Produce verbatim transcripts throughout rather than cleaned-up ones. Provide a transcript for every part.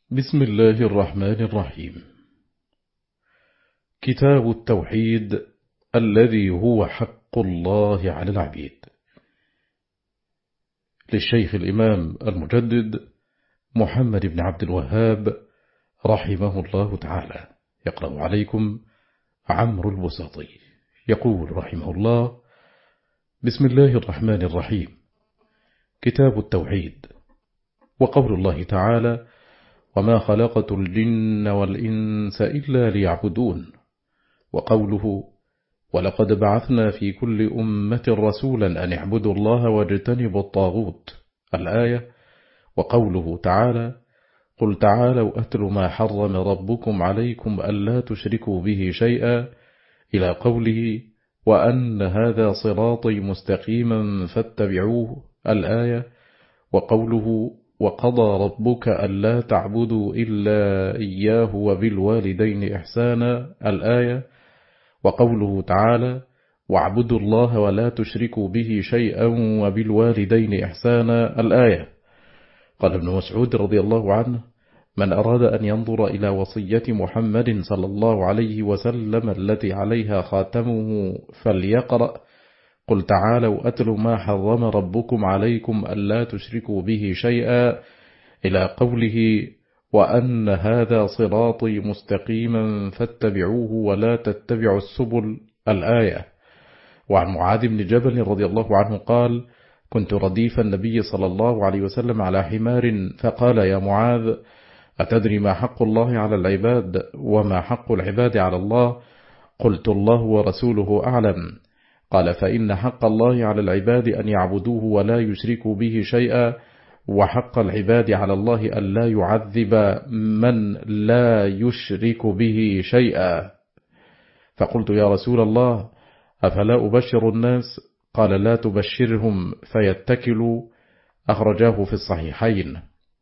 بسم الله الرحمن الرحيم. كتاب التوحيد الذي هو حق الله على العبيد، للشيخ الإمام المجدد محمد بن عبد الوهاب رحمه الله تعالى. يقرأ عليكم عمرو البساطي. يقول رحمه الله: بسم الله الرحمن الرحيم. كتاب التوحيد. وقول الله تعالى: وما خلقت الجن والإنس إلا ليعبدون. وقوله: ولقد بعثنا في كل أمة رسولا أن اعبدوا الله واجتنبوا الطاغوت، الآية. وقوله تعالى: قل تعالوا أتل ما حرم ربكم عليكم ألا تشركوا به شيئا، إلى قوله: وأن هذا صراطي مستقيما فاتبعوه، الآية. وقوله: وقضى ربك ألا تعبدوا إلا إياه وبالوالدين إحسانا، الآية. وقوله تعالى: واعبدوا الله ولا تشركوا به شيئا وبالوالدين إحسانا، الآية. قال ابن مسعود رضي الله عنه: من أراد أن ينظر إلى وصية محمد صلى الله عليه وسلم التي عليها خاتمه فليقرأ: قل تعالوا أتل ما حرم ربكم عليكم ألا تشركوا به شيئا، إلى قوله: وأن هذا صراطي مستقيما فاتبعوه ولا تتبعوا السبل، الآية. وعن معاذ بن جبل رضي الله عنه قال: كنت رديف النبي صلى الله عليه وسلم على حمار، فقال: يا معاذ، أتدري ما حق الله على العباد وما حق العباد على الله؟ قلت: الله ورسوله أعلم. قال: فإن حق الله على العباد أن يعبدوه ولا يشركوا به شيئا، وحق العباد على الله أن لا يعذب من لا يشرك به شيئا. فقلت: يا رسول الله، أفلا أبشر الناس؟ قال: لا تبشرهم فيتكلوا. أخرجاه في الصحيحين.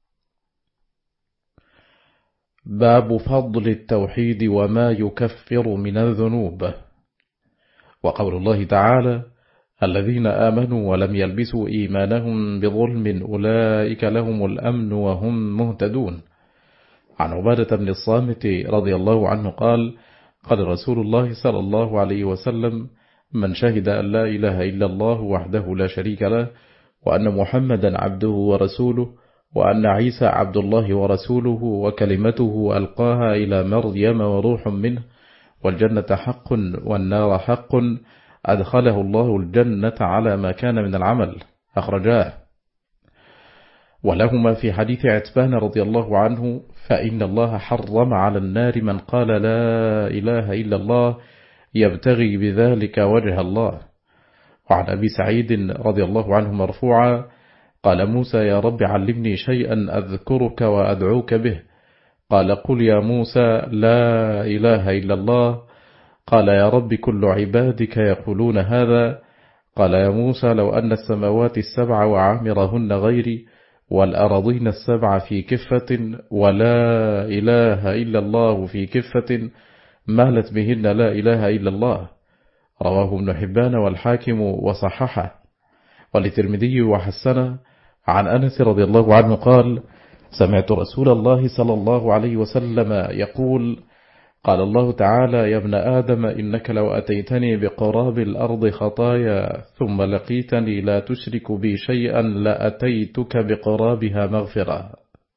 باب فضل التوحيد وما يكفر من الذنوب. وقول الله تعالى: الذين آمنوا ولم يلبسوا إيمانهم بظلم أولئك لهم الأمن وهم مهتدون. عن عبادة بن الصامت رضي الله عنه قال: قال رسول الله صلى الله عليه وسلم: من شهد أن لا إله إلا الله وحده لا شريك له، وأن محمدا عبده ورسوله، وأن عيسى عبد الله ورسوله وكلمته ألقاها إلى مريم وروح منه، والجنة حق والنار حق، أدخله الله الجنة على ما كان من العمل. أخرجاه. ولهما في حديث عتبان رضي الله عنه: فإن الله حرم على النار من قال لا إله إلا الله يبتغي بذلك وجه الله. وعن أبي سعيد رضي الله عنه مرفوعا: قال موسى: يا رب علمني شيئا أذكرك وأدعوك به. قال: قل يا موسى لا إله إلا الله. قال: يا رب كل عبادك يقولون هذا. قال: يا موسى لو أن السماوات السبع وعامرهن غيري، والأرضين السبع في كفة، ولا إله إلا الله في كفة، مالت بهن لا إله إلا الله. رواه ابن حبان والحاكم وصححه، وللترمذي وحسنه. عن أنس رضي الله عنه قال: سمعت رسول الله صلى الله عليه وسلم يقول: قال الله تعالى: يا ابن آدم، إنك لو أتيتني بقراب الأرض خطايا ثم لقيتني لا تشرك بي شيئا لأتيتك بقرابها مغفرة.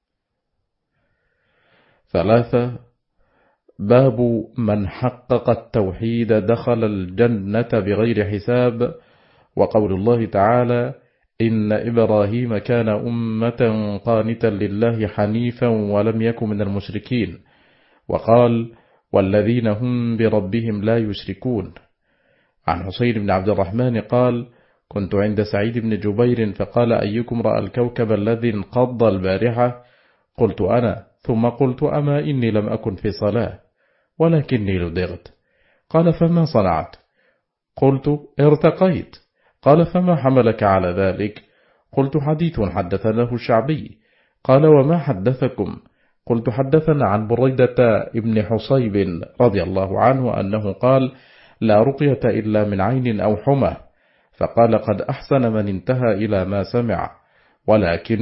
ثلاثة. باب من حقق التوحيد دخل الجنة بغير حساب. وقول الله تعالى: إن إبراهيم كان أمة قانتا لله حنيفا ولم يكن من المشركين. وقال: والذين هم بربهم لا يشركون. عن حسين بن عبد الرحمن قال: كنت عند سعيد بن جبير فقال: أيكم رأى الكوكب الذي انقض البارحة؟ قلت: أنا. ثم قلت: أما إني لم أكن في صلاة ولكني لدغت. قال: فما صنعت؟ قلت: ارتقيت. قال: فما حملك على ذلك؟ قلت: حديث حدثناه الشعبي. قال: وما حدثكم؟ قلت: حدثنا عن بريدة ابن حصيب رضي الله عنه أنه قال: لا رقية إلا من عين أو حمى. فقال: قد أحسن من انتهى إلى ما سمع، ولكن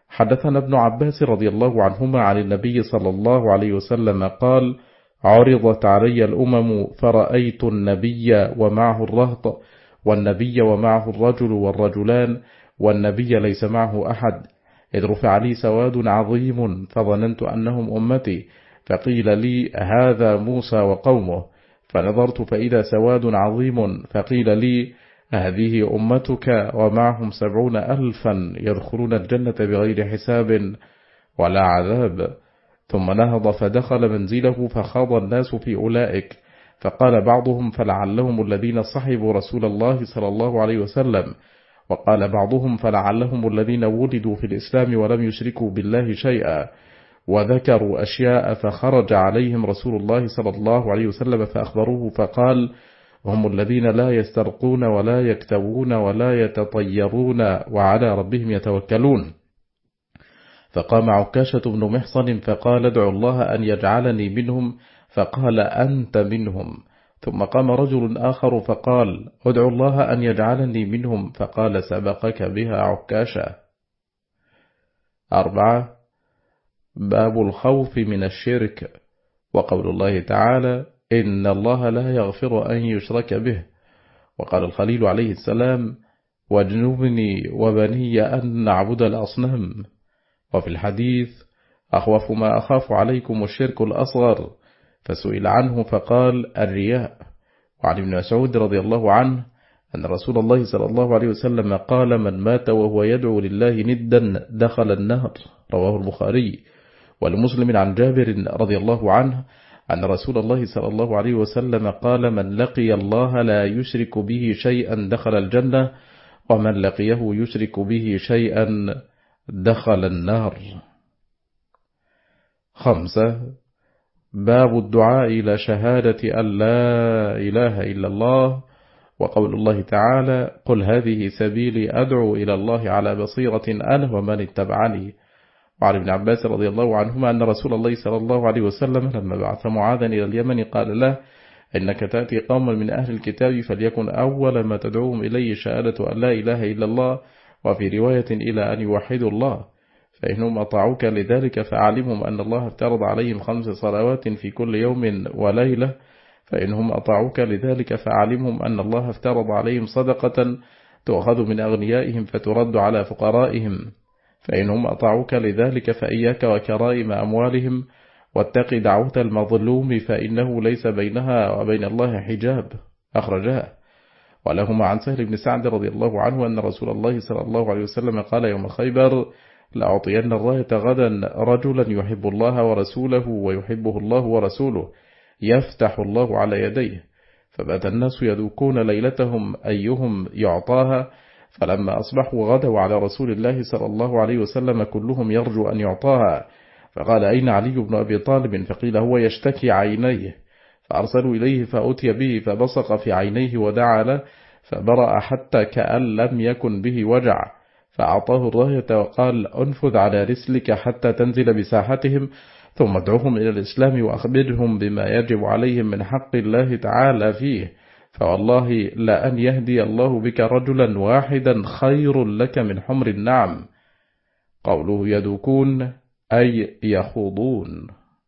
حدثنا ابن عباس رضي الله عنهما عن النبي صلى الله عليه وسلم قال: عرضت علي الأمم فرأيت النبي ومعه الرهط، والنبي ومعه الرجل والرجلان، والنبي ليس معه أحد، إذ رفع لي سواد عظيم فظننت أنهم أمتي، فقيل لي: هذا موسى وقومه، فنظرت فإذا سواد عظيم، فقيل لي: هذه أمتك ومعهم سبعون ألفا يدخلون الجنة بغير حساب ولا عذاب. ثم نهض فدخل منزله فخاض الناس في أولئك، فقال بعضهم: فلعلهم الذين صحبوا رسول الله صلى الله عليه وسلم، وقال بعضهم: فلعلهم الذين ولدوا في الإسلام ولم يشركوا بالله شيئا، وذكروا أشياء، فخرج عليهم رسول الله صلى الله عليه وسلم فأخبروه فقال: هم الذين لا يسترقون ولا يكتوون ولا يتطيرون وعلى ربهم يتوكلون. فقام عكاشة بن محصن فقال: ادعوا الله أن يجعلني منهم، فقال: أنت منهم. ثم قام رجل آخر فقال: ادعوا الله أن يجعلني منهم، فقال: سبقك بها عكاشة. أربعة. باب الخوف من الشرك، وقول الله تعالى: إن الله لا يغفر أن يشرك به، وقال الخليل عليه السلام: واجنبني وبني أن نعبد الأصنام. وفي الحديث: أخوف ما أخاف عليكم الشرك الأصغر، فسئل عنه فقال: الرياء. وعن ابن مسعود رضي الله عنه أن رسول الله صلى الله عليه وسلم قال: من مات وهو يدعو لله ندا دخل النار، رواه البخاري. ولمسلم عن جابر رضي الله عنه أن رسول الله صلى الله عليه وسلم قال: من لقي الله لا يشرك به شيئا دخل الجنة، ومن لقيه يشرك به شيئا دخل النار. خمسة. باب الدعاء إلى شهادة أن لا إله إلا الله، وقول الله تعالى: قل هذه سبيلي أدعو إلى الله على بصيرة أنا ومن اتبعني. وعن ابن عباس رضي الله عنهما أن رسول الله صلى الله عليه وسلم لما بعث معاذا إلى اليمن قال له: إنك تأتي قوما من أهل الكتاب، فليكن أول ما تدعوهم إليه شهادة أن لا إله إلا الله، وفي رواية إلى أن يوحدوا الله، فإنهم أطاعوك لذلك فأعلمهم أن الله افترض عليهم خمس صلوات في كل يوم وليلة، فإنهم أطاعوك لذلك فأعلمهم أن الله افترض عليهم صدقة تؤخذ من أغنيائهم فترد على فقرائهم، فإنهم أطاعوك لذلك فإياك وكرائم أموالهم، واتق دعوة المظلوم فإنه ليس بينها وبين الله حجاب. أخرجاه. ولهما عن سهل بن سعد رضي الله عنه أن رسول الله صلى الله عليه وسلم قال يوم خيبر: لأعطين الراية غدا رجلا يحب الله ورسوله ويحبه الله ورسوله، يفتح الله على يديه. فبات الناس يذوقون ليلتهم أيهم يعطاها، فلما أصبحوا غدوا على رسول الله صلى الله عليه وسلم كلهم يرجو أن يعطاها، فقال: أين علي بن أبي طالب؟ فقيل: هو يشتكي عينيه. فأرسلوا إليه فأتي به فبصق في عينيه ودعا له، فبرأ حتى كأن لم يكن به وجع، فأعطاه الراية وقال: أنفذ على رسلك حتى تنزل بساحتهم، ثم ادعوهم إلى الإسلام وأخبرهم بما يجب عليهم من حق الله تعالى فيه، فوالله لأن يهدي الله بك رجلا واحدا خير لك من حمر النعم. قوله يدوكون أي يخوضون.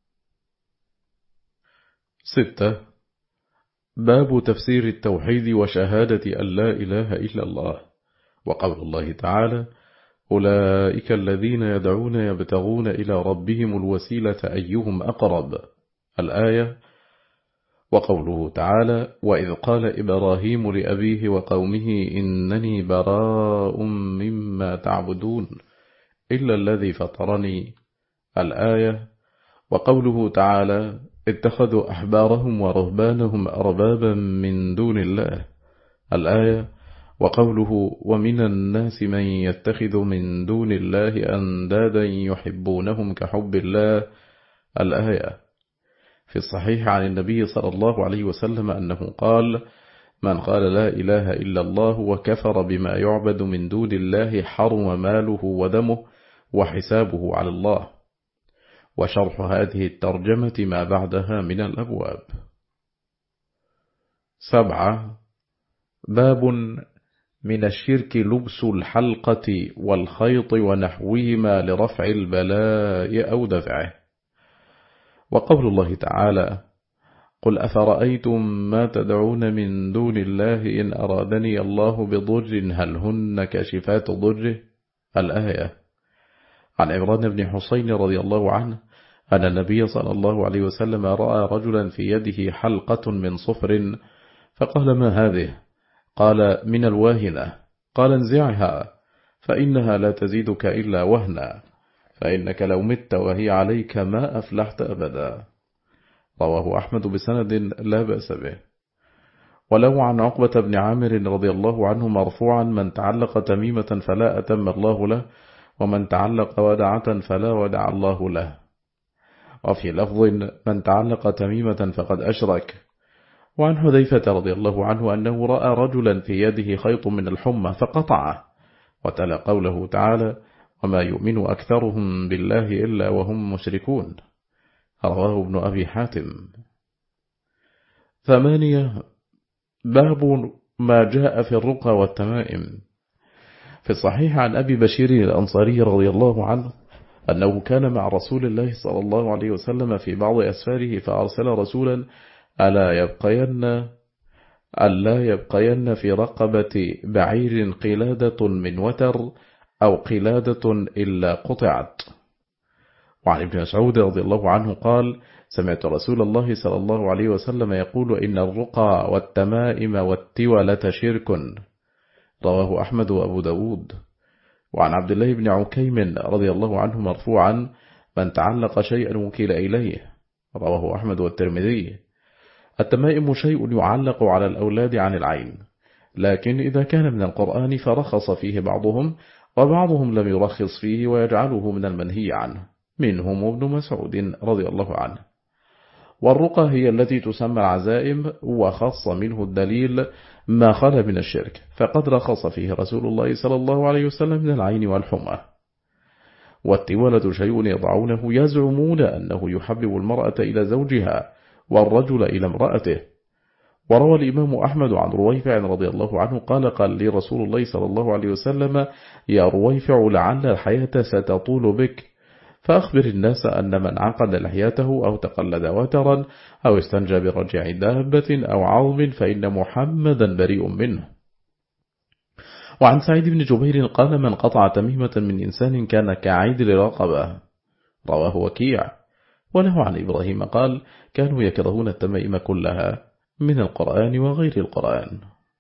ستة. باب تفسير التوحيد وشهادة أن لا إله إلا الله، وقول الله تعالى: أولئك الذين يدعون يبتغون إلى ربهم الوسيلة أيهم أقرب، الآية. وقوله تعالى: وإذ قال إبراهيم لأبيه وقومه إنني براء مما تعبدون إلا الذي فطرني، الآية. وقوله تعالى: اتخذوا أحبارهم ورهبانهم أربابا من دون الله، الآية. وقوله: ومن الناس من يتخذ من دون الله أندادا يحبونهم كحب الله، الآية. في الصحيح عن النبي صلى الله عليه وسلم أنه قال: من قال لا إله إلا الله وكفر بما يعبد من دون الله حرم ماله ودمه وحسابه على الله. وشرح هذه الترجمة ما بعدها من الأبواب. سبعة. باب من الشرك لبس الحلقة والخيط ونحوهما لرفع البلاء أو دفعه. وقول الله تعالى: قل أفرأيتم ما تدعون من دون الله إن أرادني الله بضر هل هن كاشفات ضره؟ الآية. عن عمران بن حسين رضي الله عنه أن النبي صلى الله عليه وسلم رأى رجلا في يده حلقة من صفر فقال: ما هذه؟ قال: من الواهنة. قال: انزعها فإنها لا تزيدك إلا وهنا، فإنك لو مت وهي عليك ما أفلحت أبدا. رواه أحمد بسند لا بأس به. ولو عن عقبة بن عامر رضي الله عنه مرفوعا: من تعلق تميمة فلا أتم الله له، ومن تعلق ودعة فلا ودع الله له. وفي لفظ: من تعلق تميمة فقد أشرك. وعن حذيفة رضي الله عنه أنه رأى رجلا في يده خيط من الحمى فقطعه، وتلا قوله تعالى: وما يؤمن أكثرهم بالله إلا وهم مشركون. رواه ابن أبي حاتم. ثمانية. باب ما جاء في الرقى والتمائم. في الصحيح عن أبي بشير الأنصاري رضي الله عنه أنه كان مع رسول الله صلى الله عليه وسلم في بعض أسفاره فأرسل رسولا: ألا يبقين ألا يبقين في رقبة بعير قلادة من وتر أو قلادة إلا قطعت. وعن ابن مسعود رضي الله عنه قال: سمعت رسول الله صلى الله عليه وسلم يقول: إن الرقى والتمائم والتولة شرك. رواه أحمد وأبو داود. وعن عبد الله بن عكيم رضي الله عنه مرفوعا: من تعلق شيئا وكيل إليه. رواه أحمد والترمذي. التمائم شيء يعلق على الأولاد عن العين، لكن إذا كان من القرآن فرخص فيه بعضهم، وبعضهم لم يرخص فيه ويجعله من المنهي عنه، منهم ابن مسعود رضي الله عنه. والرقى هي التي تسمى العزائم، وخص منه الدليل ما خلا من الشرك، فقد رخص فيه رسول الله صلى الله عليه وسلم من العين والحمى. والتولة شيء يضعونه يزعمون أنه يحبب المرأة إلى زوجها والرجل إلى امرأته. وروى الإمام أحمد عن رويفع رضي الله عنه قال: قال لي رسول الله صلى الله عليه وسلم: يا رويفع لعل الحياة ستطول بك، فأخبر الناس أن من عقد لحيته أو تقلد وترا أو استنجى برجع دابة أو عظم فإن محمدا بريء منه. وعن سعيد بن جبير قال: من قطع تميمة من إنسان كان كعيدل رقبة. رواه وكيع. وله عن إبراهيم قال: كانوا يكرهون التمائم كلها من القرآن وغير القرآن.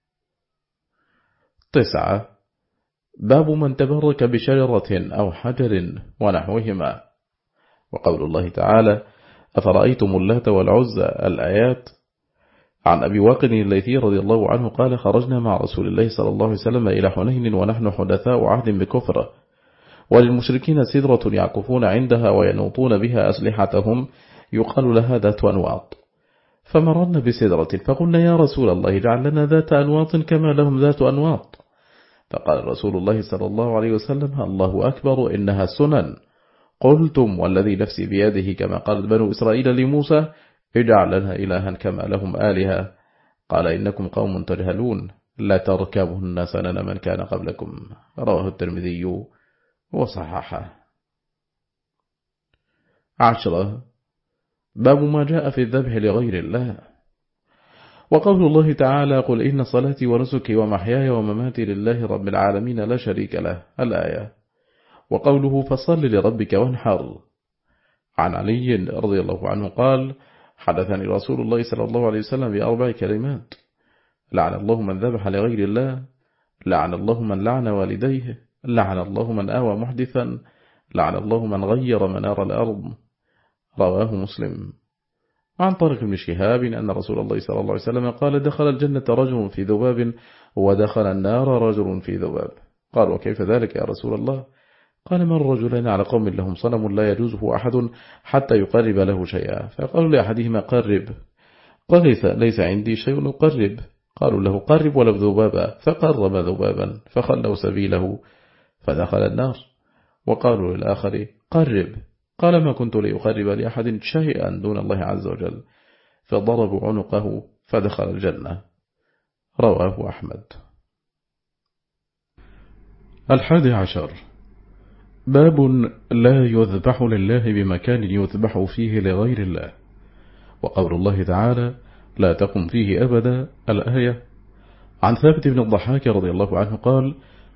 تسعة. باب من تبرك بشجرة أو حجر ونحوهما. وقول الله تعالى: أفرأيتم اللات والعزى، الآيات. عن أبي واقد الليثي رضي الله عنه قال: خرجنا مع رسول الله صلى الله عليه وسلم إلى حنين ونحن حدثاء عهد بكفر، وللمشركين سدرة يعكفون عندها وينوطون بها أسلحتهم يقال لها ذات أنواط، فمررنا بسدرة فقلنا: يا رسول الله اجعل لنا ذات أنواط كما لهم ذات أنواط. فقال رسول الله صلى الله عليه وسلم: الله أكبر، إنها سنن. قلتم والذي نفسي بيده كما قالت بنو إسرائيل لموسى: اجعل لنا إلها كما لهم آلهة. قال: إنكم قوم تجهلون، لا تركبن سنن من كان قبلكم. رواه الترمذي وصححه. عشرة. باب ما جاء في الذبح لغير الله. وقول الله تعالى: قل إن صلاتي ونسكي ومحياي ومماتي لله رب العالمين لا شريك له، الآية. وقوله: فصل لربك وانحر. عن علي رضي الله عنه قال: حدثني رسول الله صلى الله عليه وسلم بأربع كلمات: لعن الله من ذبح لغير الله، لعن الله من لعن والديه، لعن الله من آوى محدثا، لعن الله من غير منار الأرض. رواه مسلم. عن طارق بن شهاب أن رسول الله صلى الله عليه وسلم قال: دخل الجنة رجل في ذباب، ودخل النار رجل في ذباب. قال: وكيف ذلك يا رسول الله؟ قال: من رجلين على قوم لهم صنم لا يجوزه أحد حتى يقرب له شيئا، فقالوا لأحدهما: قرب. قال: ليس عندي شيء أقرب. قالوا له: قرب ولو ذبابا، فقرب ذبابا فخلوا سبيله فدخل النار. وقالوا للآخر: قرب. قال: ما كنت لأقرب لأحد شيئا دون الله عز وجل، فضربوا عنقه فدخل الجنة. رواه أحمد. الحادي عشر باب لا يذبح لله بمكان يذبح فيه لغير الله، وقول الله تعالى لا تقم فيه أبدا الآية. عن ثابت بن الضحاك رضي الله عنه قال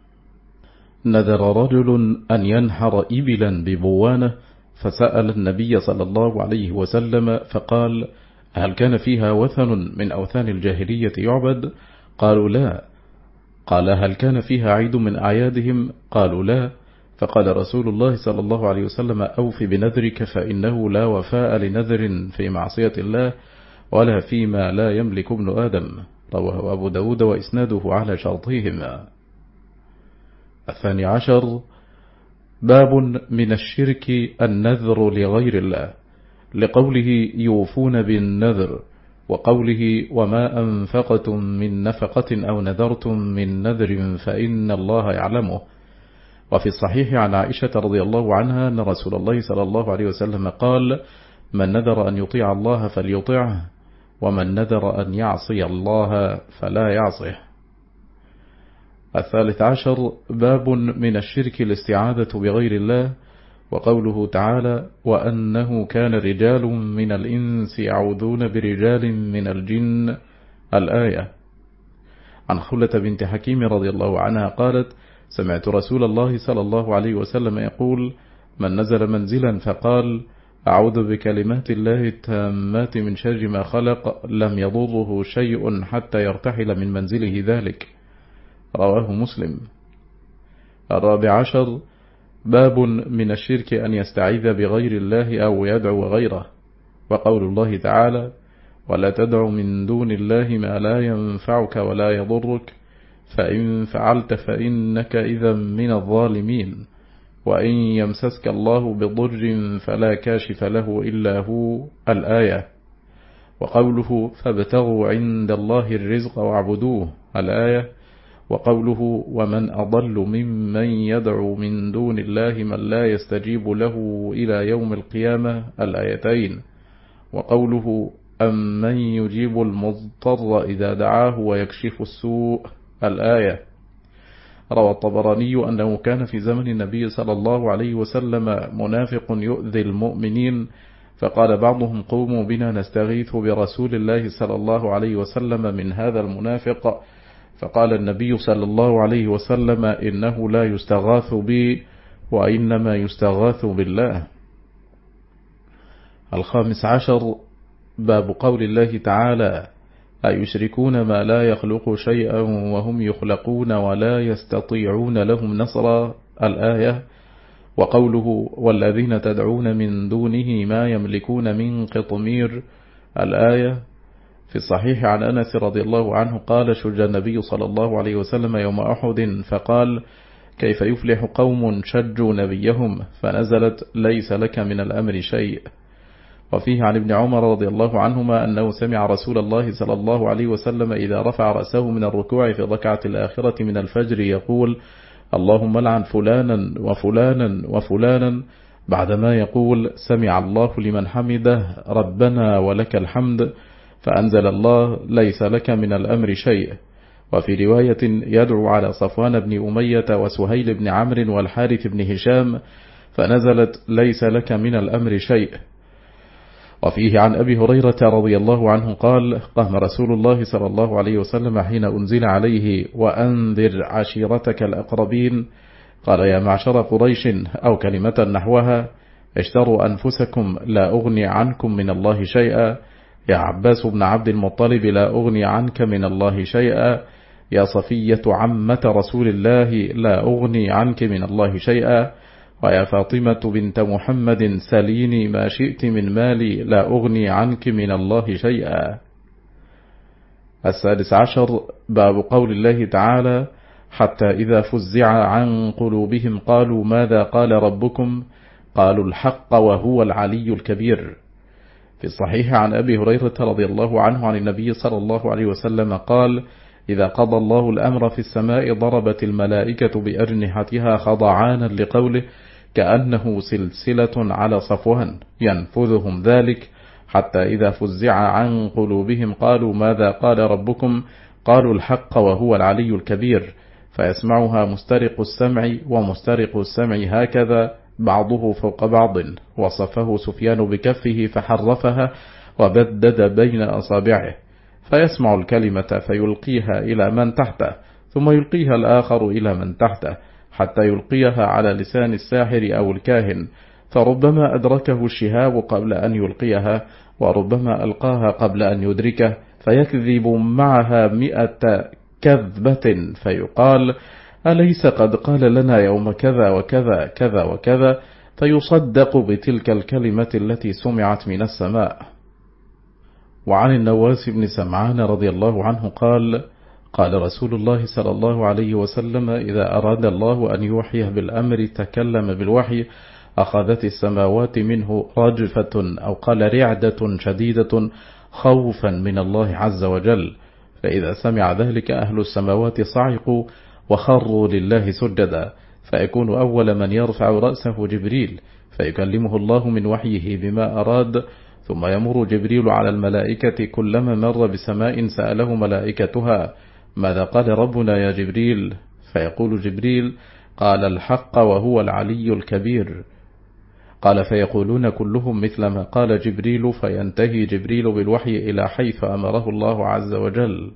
نذر رجل أن ينحر إبلا ببوانة، فسأل النبي صلى الله عليه وسلم فقال هل كان فيها وثن من أوثان الجاهلية يعبد؟ قالوا لا. قال هل كان فيها عيد من أعيادهم؟ قالوا لا. فقال رسول الله صلى الله عليه وسلم أوف بنذرك، فإنه لا وفاء لنذر في معصية الله ولا فيما لا يملك ابن آدم. رواه أبو داود وإسناده على شرطهما. الثاني عشر باب من الشرك النذر لغير الله، لقوله يوفون بالنذر، وقوله وما أنفقتم من نفقة أو نذرتم من نذر فإن الله يعلمه. وفي الصحيح عن عائشة رضي الله عنها أن رسول الله صلى الله عليه وسلم قال من نذر أن يطيع الله فليطيعه، ومن نذر أن يعصي الله فلا يعصيه. الثالث عشر باب من الشرك الاستعاذة بغير الله، وقوله تعالى وأنه كان رجال من الإنس يعوذون برجال من الجن الآية. عن خلة بنت حكيم رضي الله عنها قالت سمعت رسول الله صلى الله عليه وسلم يقول من نزل منزلا فقال أعوذ بكلمات الله التامات من شر ما خلق لم يضره شيء حتى يرتحل من منزله ذلك. رواه مسلم. الرابع عشر باب من الشرك أن يستعيذ بغير الله أو يدعو غيره، وقول الله تعالى ولا تدع من دون الله ما لا ينفعك ولا يضرك فإن فعلت فإنك إذا من الظالمين، وإن يمسسك الله بضر فلا كاشف له إلا هو الآية. وقوله فابتغوا عند الله الرزق واعبدوه الآية. وقوله ومن أضل ممن يدعو من دون الله من لا يستجيب له إلى يوم القيامة الآيتين. وقوله أمن يجيب المضطر إذا دعاه ويكشف السوء الآية. روى الطبراني أنه كان في زمن النبي صلى الله عليه وسلم منافق يؤذي المؤمنين، فقال بعضهم قوموا بنا نستغيث برسول الله صلى الله عليه وسلم من هذا المنافق، فقال النبي صلى الله عليه وسلم إنه لا يستغاث بي وإنما يستغاث بالله. الخامس عشر باب قول الله تعالى أيشركون ما لا يخلق شيئا وهم يخلقون ولا يستطيعون لهم نصرا الآية. وقوله والذين تدعون من دونه ما يملكون من قطمير الآية. في الصحيح عن أنس رضي الله عنه قال شج النبي صلى الله عليه وسلم يوم أحد فقال كيف يفلح قوم شجوا نبيهم، فنزلت ليس لك من الأمر شيء. وفيه عن ابن عمر رضي الله عنهما أنه سمع رسول الله صلى الله عليه وسلم إذا رفع رأسه من الركوع في الركعة الآخرة من الفجر يقول اللهم لعن فلانا وفلانا وفلانا، بعدما يقول سمع الله لمن حمده ربنا ولك الحمد، فأنزل الله ليس لك من الأمر شيء. وفي رواية يدعو على صفوان بن أمية وسهيل بن عمرو والحارث بن هشام، فنزلت ليس لك من الأمر شيء. وفيه عن أبي هريرة رضي الله عنه قال قام رسول الله صلى الله عليه وسلم حين أنزل عليه وأنذر عشيرتك الأقربين، قال يا معشر قريش أو كلمة نحوها اشتروا أنفسكم لا أغني عنكم من الله شيئا، يا عباس بن عبد المطلب لا أغني عنك من الله شيئا، يا صفية عمة رسول الله لا أغني عنك من الله شيئا، ويا فاطمة بنت محمد سليني ما شئت من مالي لا أغني عنك من الله شيئا. السادس عشر باب قول الله تعالى حتى إذا فزع عن قلوبهم قالوا ماذا قال ربكم، قالوا الحق وهو العلي الكبير. في الصحيح عن أبي هريرة رضي الله عنه عن النبي صلى الله عليه وسلم قال إذا قضى الله الأمر في السماء ضربت الملائكة بأجنحتها خضعانا لقوله كأنه سلسلة على صفوان ينفذهم ذلك، حتى إذا فزع عن قلوبهم قالوا ماذا قال ربكم، قالوا الحق وهو العلي الكبير، فيسمعها مسترق السمع ومسترق السمع هكذا بعضه فوق بعض. وصفه سفيان بكفه فحرفها وبدد بين أصابعه، فيسمع الكلمة فيلقيها إلى من تحته، ثم يلقيها الآخر إلى من تحته، حتى يلقيها على لسان الساحر أو الكاهن، فربما أدركه الشهاب قبل أن يلقيها، وربما ألقاها قبل أن يدركه، فيكذب معها مئة كذبة، فيقال: أليس قد قال لنا يوم كذا وكذا كذا وكذا، فيصدق بتلك الكلمة التي سمعت من السماء. وعن النواس بن سمعان رضي الله عنه قال: قال رسول الله صلى الله عليه وسلم: إذا أراد الله أن يوحيه بالأمر تكلم بالوحي، أخذت السماوات منه رجفة أو قال رعدة شديدة خوفا من الله عز وجل، فإذا سمع ذلك أهل السماوات صعقوا وخروا لله سجدا، فيكون أول من يرفع رأسه جبريل، فيكلمه الله من وحيه بما أراد، ثم يمر جبريل على الملائكة كلما مر بسماء سأله ملائكتها: ماذا قال ربنا يا جبريل؟ فيقول جبريل: قال الحق وهو العلي الكبير. قال: فيقولون كلهم مثل ما قال جبريل، فينتهي جبريل بالوحي إلى حيث أمره الله عز وجل.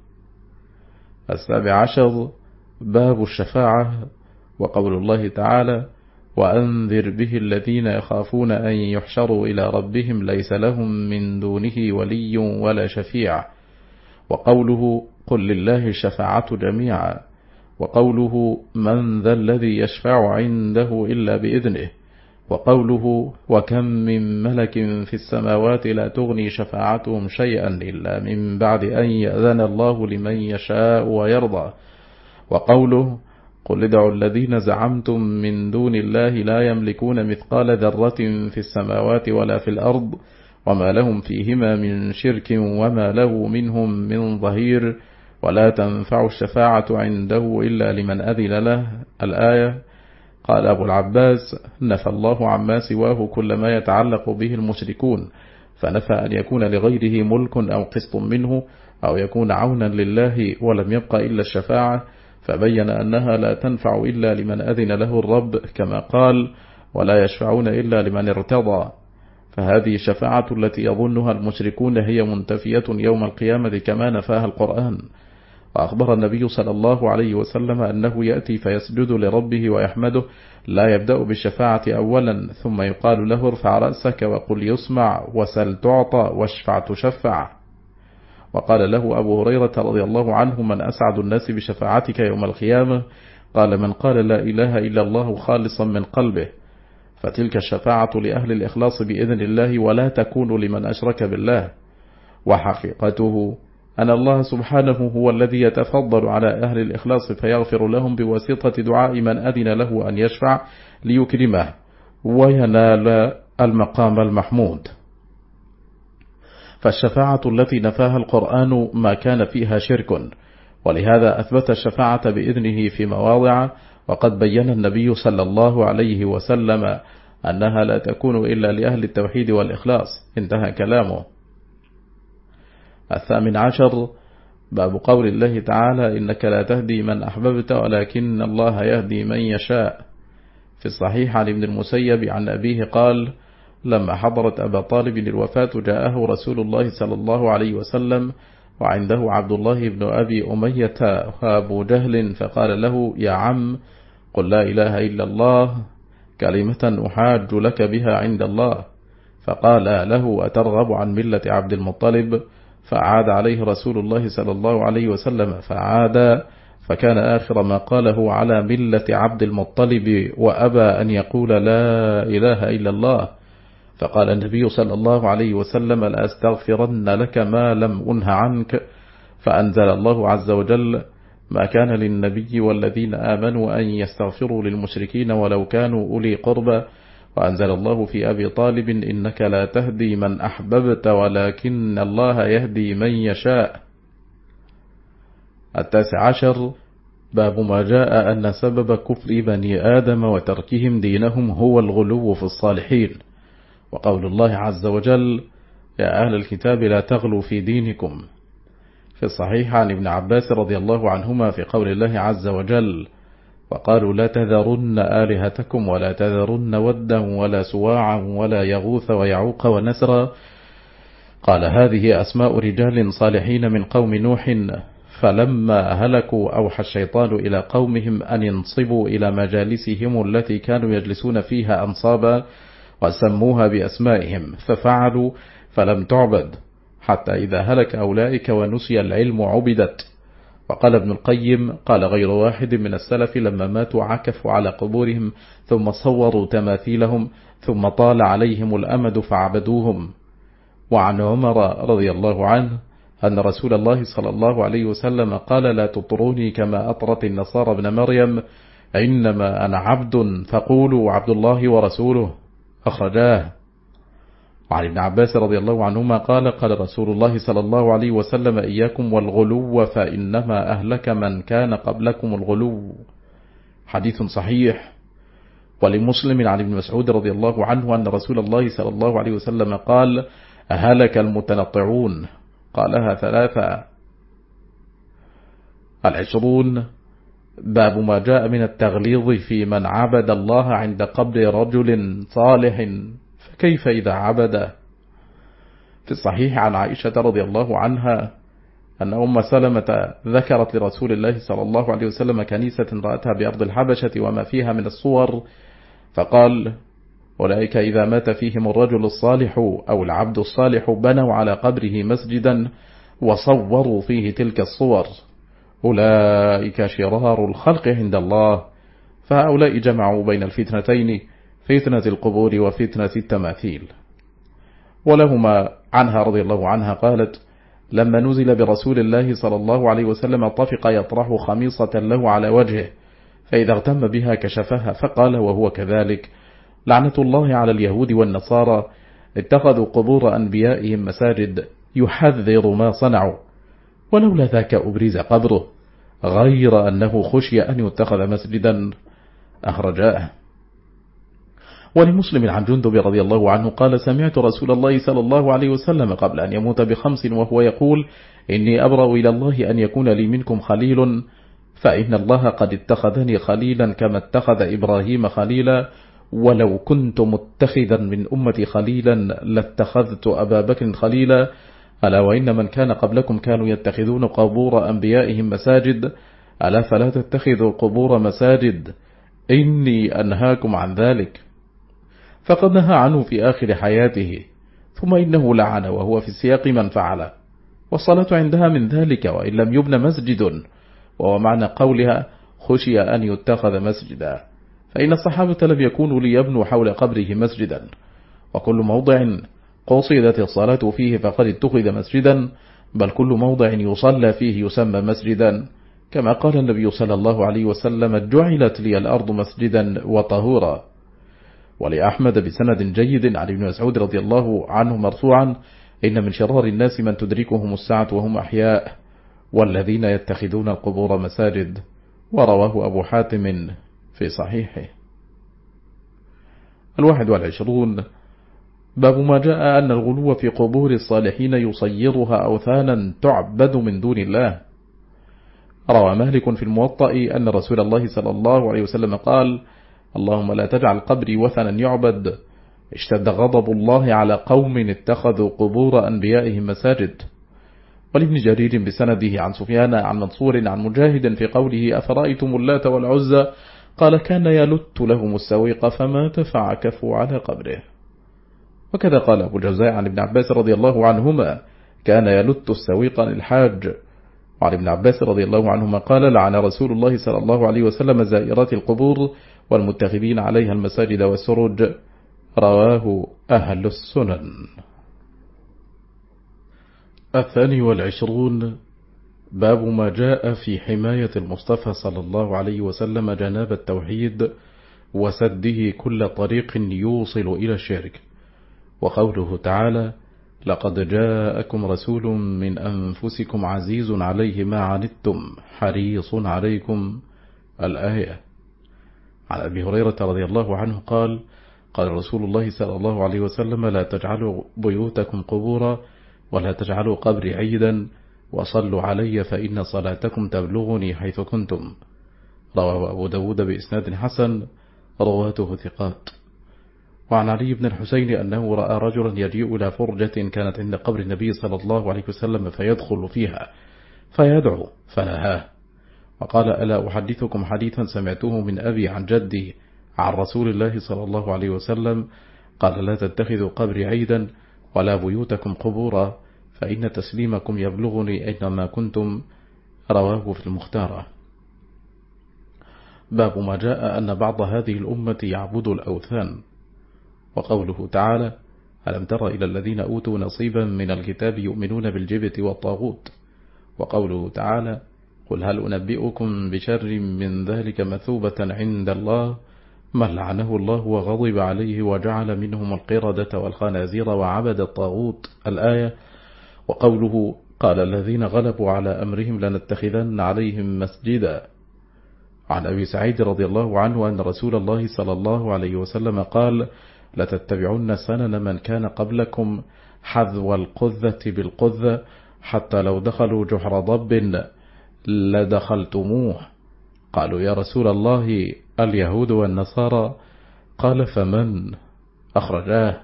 السابع عشر باب الشفاعة، وقول الله تعالى: وأنذر به الذين يخافون أن يحشروا إلى ربهم ليس لهم من دونه ولي ولا شفيع، وقوله: قل لله الشفاعة جميعا، وقوله: من ذا الذي يشفع عنده إلا بإذنه، وقوله: وكم من ملك في السماوات لا تغني شفاعتهم شيئا إلا من بعد أن يأذن الله لمن يشاء ويرضى، وقوله: قل ادعوا الذين زعمتم من دون الله لا يملكون مثقال ذرة في السماوات ولا في الأرض وما لهم فيهما من شرك وما له منهم من ظهير ولا تنفع الشفاعة عنده إلا لمن أذن له. الآية. قال أبو العباس: نفى الله عما سواه كل ما يتعلق به المشركون، فنفى أن يكون لغيره ملك أو قسط منه أو يكون عونا لله، ولم يبق إلا الشفاعة، فبين أنها لا تنفع إلا لمن أذن له الرب، كما قال: ولا يشفعون إلا لمن ارتضى. فهذه الشفاعة التي يظنها المشركون هي منتفية يوم القيامة كما نفاها القرآن. وأخبر النبي صلى الله عليه وسلم أنه يأتي فيسجد لربه ويحمده، لا يبدأ بالشفاعة أولا، ثم يقال له: ارفع رأسك وقل يسمع، وسل تعطى، واشفع تشفع. وقال له أبو هريرة رضي الله عنه: من أسعد الناس بشفاعتك يوم القيامة؟ قال: من قال لا إله إلا الله خالصا من قلبه. فتلك الشفاعة لأهل الإخلاص بإذن الله، ولا تكون لمن أشرك بالله. وحقيقته أن الله سبحانه هو الذي يتفضل على أهل الإخلاص فيغفر لهم بواسطة دعاء من أذن له أن يشفع ليكرمه وينال المقام المحمود. فالشفاعة التي نفاها القرآن ما كان فيها شرك، ولهذا أثبت الشفاعة بإذنه في مواضع، وقد بين النبي صلى الله عليه وسلم أنها لا تكون إلا لأهل التوحيد والإخلاص. انتهى كلامه. الثامن عشر باب قول الله تعالى: إنك لا تهدي من أحببت ولكن الله يهدي من يشاء. في الصحيح عن ابن المسيب عن أبيه قال: لما حضرت أبا طالب الوفاة جاءه رسول الله صلى الله عليه وسلم وعنده عبد الله بن أبي أمية وأبو جهل، فقال له: يا عم، قل لا إله إلا الله، كلمة أحاج لك بها عند الله. فقال له: أترغب عن ملة عبد المطلب؟ فعاد عليه رسول الله صلى الله عليه وسلم فعاد، فكان آخر ما قاله: على ملة عبد المطلب، وأبى أن يقول لا إله إلا الله. فقال النبي صلى الله عليه وسلم: لأستغفرن لك ما لم أنه عنك. فأنزل الله عز وجل: ما كان للنبي والذين آمنوا أن يستغفروا للمشركين ولو كانوا أولي قربى. وأنزل الله في أبي طالب: إنك لا تهدي من أحببت ولكن الله يهدي من يشاء. التاسع عشر باب ما جاء أن سبب كفر بني آدم وتركهم دينهم هو الغلو في الصالحين. وقول الله عز وجل: يا أهل الكتاب لا تغلوا في دينكم. في الصحيح عن ابن عباس رضي الله عنهما في قول الله عز وجل: وقالوا لا تذرن آلهتكم ولا تذرن ودا ولا سواعا ولا يغوث ويعوق ونسرا، قال هذه أسماء رجال صالحين من قوم نوح، فلما هلكوا أوحى الشيطان إلى قومهم أن ينصبوا إلى مجالسهم التي كانوا يجلسون فيها أنصابا وسموها بأسمائهم، ففعلوا فلم تعبد حتى إذا هلك أولئك ونسي العلم عبدت. وقال ابن القيم: قال غير واحد من السلف لما ماتوا عكفوا على قبورهم ثم صوروا تماثيلهم ثم طال عليهم الأمد فعبدوهم. وعن عمر رضي الله عنه أن رسول الله صلى الله عليه وسلم قال: لا تطروني كما أطرت النصارى ابن مريم، إنما أنا عبد فقولوا عبد الله ورسوله، أخرجاه. وعن ابن عباس رضي الله عنهما قال: قال رسول الله صلى الله عليه وسلم: إياكم والغلو فإنما أهلك من كان قبلكم الغلو. حديث صحيح. ولمسلم عن ابن مسعود رضي الله عنه أن رسول الله صلى الله عليه وسلم قال: أهلك المتنطعون. قالها ثلاثة. العشرون: باب ما جاء من التغليظ في من عبد الله عند قبر رجل صالح، فكيف إذا عبد؟ في الصحيح عن عائشة رضي الله عنها أن أم سلمة ذكرت لرسول الله صلى الله عليه وسلم كنيسة رأتها بأرض الحبشة وما فيها من الصور، فقال: أولئك إذا مات فيهم الرجل الصالح أو العبد الصالح بنوا على قبره مسجدا وصوروا فيه تلك الصور، أولئك شرار الخلق عند الله. فهؤلاء جمعوا بين الفتنتين، فتنة القبور وفتنة التماثيل. ولهما عنها رضي الله عنها قالت: لما نزل برسول الله صلى الله عليه وسلم طفق يطرح خميصة له على وجهه، فإذا اغتم بها كشفها، فقال وهو كذلك: لعنة الله على اليهود والنصارى، اتخذوا قبور أنبيائهم مساجد، يحذر ما صنعوا، ولولا ذاك أبرز قبره، غير أنه خشي أن يتخذ مسجدا، أخرجاه. ولمسلم عن جندب رضي الله عنه قال: سمعت رسول الله صلى الله عليه وسلم قبل أن يموت بخمس وهو يقول: إني أبرأ إلى الله أن يكون لي منكم خليل، فإن الله قد اتخذني خليلا كما اتخذ إبراهيم خليلا، ولو كنت متخذا من أمتي خليلا لاتخذت أبا بكر خليلا، ألا وإن من كان قبلكم كانوا يتخذون قبور أنبيائهم مساجد، ألا فلا تتخذوا القبور مساجد، إني أنهاكم عن ذلك. فقد نهى عنه في آخر حياته، ثم إنه لعن وهو في السياق من فعل، والصلاة عندها من ذلك وإن لم يبن مسجد، وهو معنى قولها خشي أن يتخذ مسجدا، فإن الصحابة لم يكونوا ليبنوا حول قبره مسجدا، وكل موضع قصدت الصلاة فيه فقد اتخذ مسجدا، بل كل موضع يصلى فيه يسمى مسجدا، كما قال النبي صلى الله عليه وسلم: جعلت لي الأرض مسجدا وطهورا. ولأحمد بسند جيد عن ابن مسعود رضي الله عنه مرفوعا: إن من شرار الناس من تدركهم الساعة وهم أحياء، والذين يتخذون القبور مساجد. ورواه أبو حاتم في صحيحه. الواحد والعشرون: باب ما جاء أن الغلو في قبور الصالحين يصيرها أوثانا تعبد من دون الله. روى مالك في الموطأ أن رسول الله صلى الله عليه وسلم قال: اللهم لا تجعل قبري وثنا يعبد، اشتد غضب الله على قوم اتخذوا قبور أنبيائهم مساجد. ولابن جرير بسنده عن سفيان عن منصور عن مجاهد في قوله: أفرأيتم اللات والعزى، قال: كان يلت لهم السويق فمات فعكفوا على قبره. وكذا قال أبو الجوزاء عن ابن عباس رضي الله عنهما: كان يلت السويق للحاج. وعن ابن عباس رضي الله عنهما قال: لعن رسول الله صلى الله عليه وسلم زائرات القبور والمتخذين عليها المساجد والسروج. رواه أهل السنن. الثاني والعشرون: باب ما جاء في حماية المصطفى صلى الله عليه وسلم جناب التوحيد وسده كل طريق يوصل إلى الشرك. وقوله تعالى: لقد جاءكم رسول من أنفسكم عزيز عليه ما عنتم حريص عليكم، الآية. عن أبي هريرة رضي الله عنه قال: قال رسول الله صلى الله عليه وسلم: لا تجعلوا بيوتكم قبورا ولا تجعلوا قبري عيدا، وصلوا علي فإن صلاتكم تبلغني حيث كنتم. رواه أبو داود بإسناد حسن، رواته ثقات. وعن علي بن الحسين أنه رأى رجلا يجيء إلى فرجة كانت عند قبر النبي صلى الله عليه وسلم فيدخل فيها فيدعو فنهاه، وقال: ألا أحدثكم حديثا سمعته من أبي عن جدي عن رسول الله صلى الله عليه وسلم قال: لا تتخذوا قبري عيدا ولا بيوتكم قبورا، فإن تسليمكم يبلغني أينما كنتم. رواه في المختارة. باب ما جاء أن بعض هذه الأمة يعبد الأوثان. وقوله تعالى: ألم تر إلى الذين أوتوا نصيبا من الكتاب يؤمنون بالجبت والطاغوت. وقوله تعالى: قل هل أنبئكم بشر من ذلك مثوبة عند الله من لعنه الله وغضب عليه وجعل منهم القردة والخنازير وعبد الطاغوت، الآية. وقوله: قال الذين غلبوا على أمرهم لنتخذن عليهم مسجدا. عن أبي سعيد رضي الله عنه أن رسول الله صلى الله عليه وسلم قال: لتتبعن سنن من كان قبلكم حذو القذة بالقذة، حتى لو دخلوا جحر ضب لدخلتموه. قالوا: يا رسول الله اليهود والنصارى؟ قال: فمن؟ أخرجاه.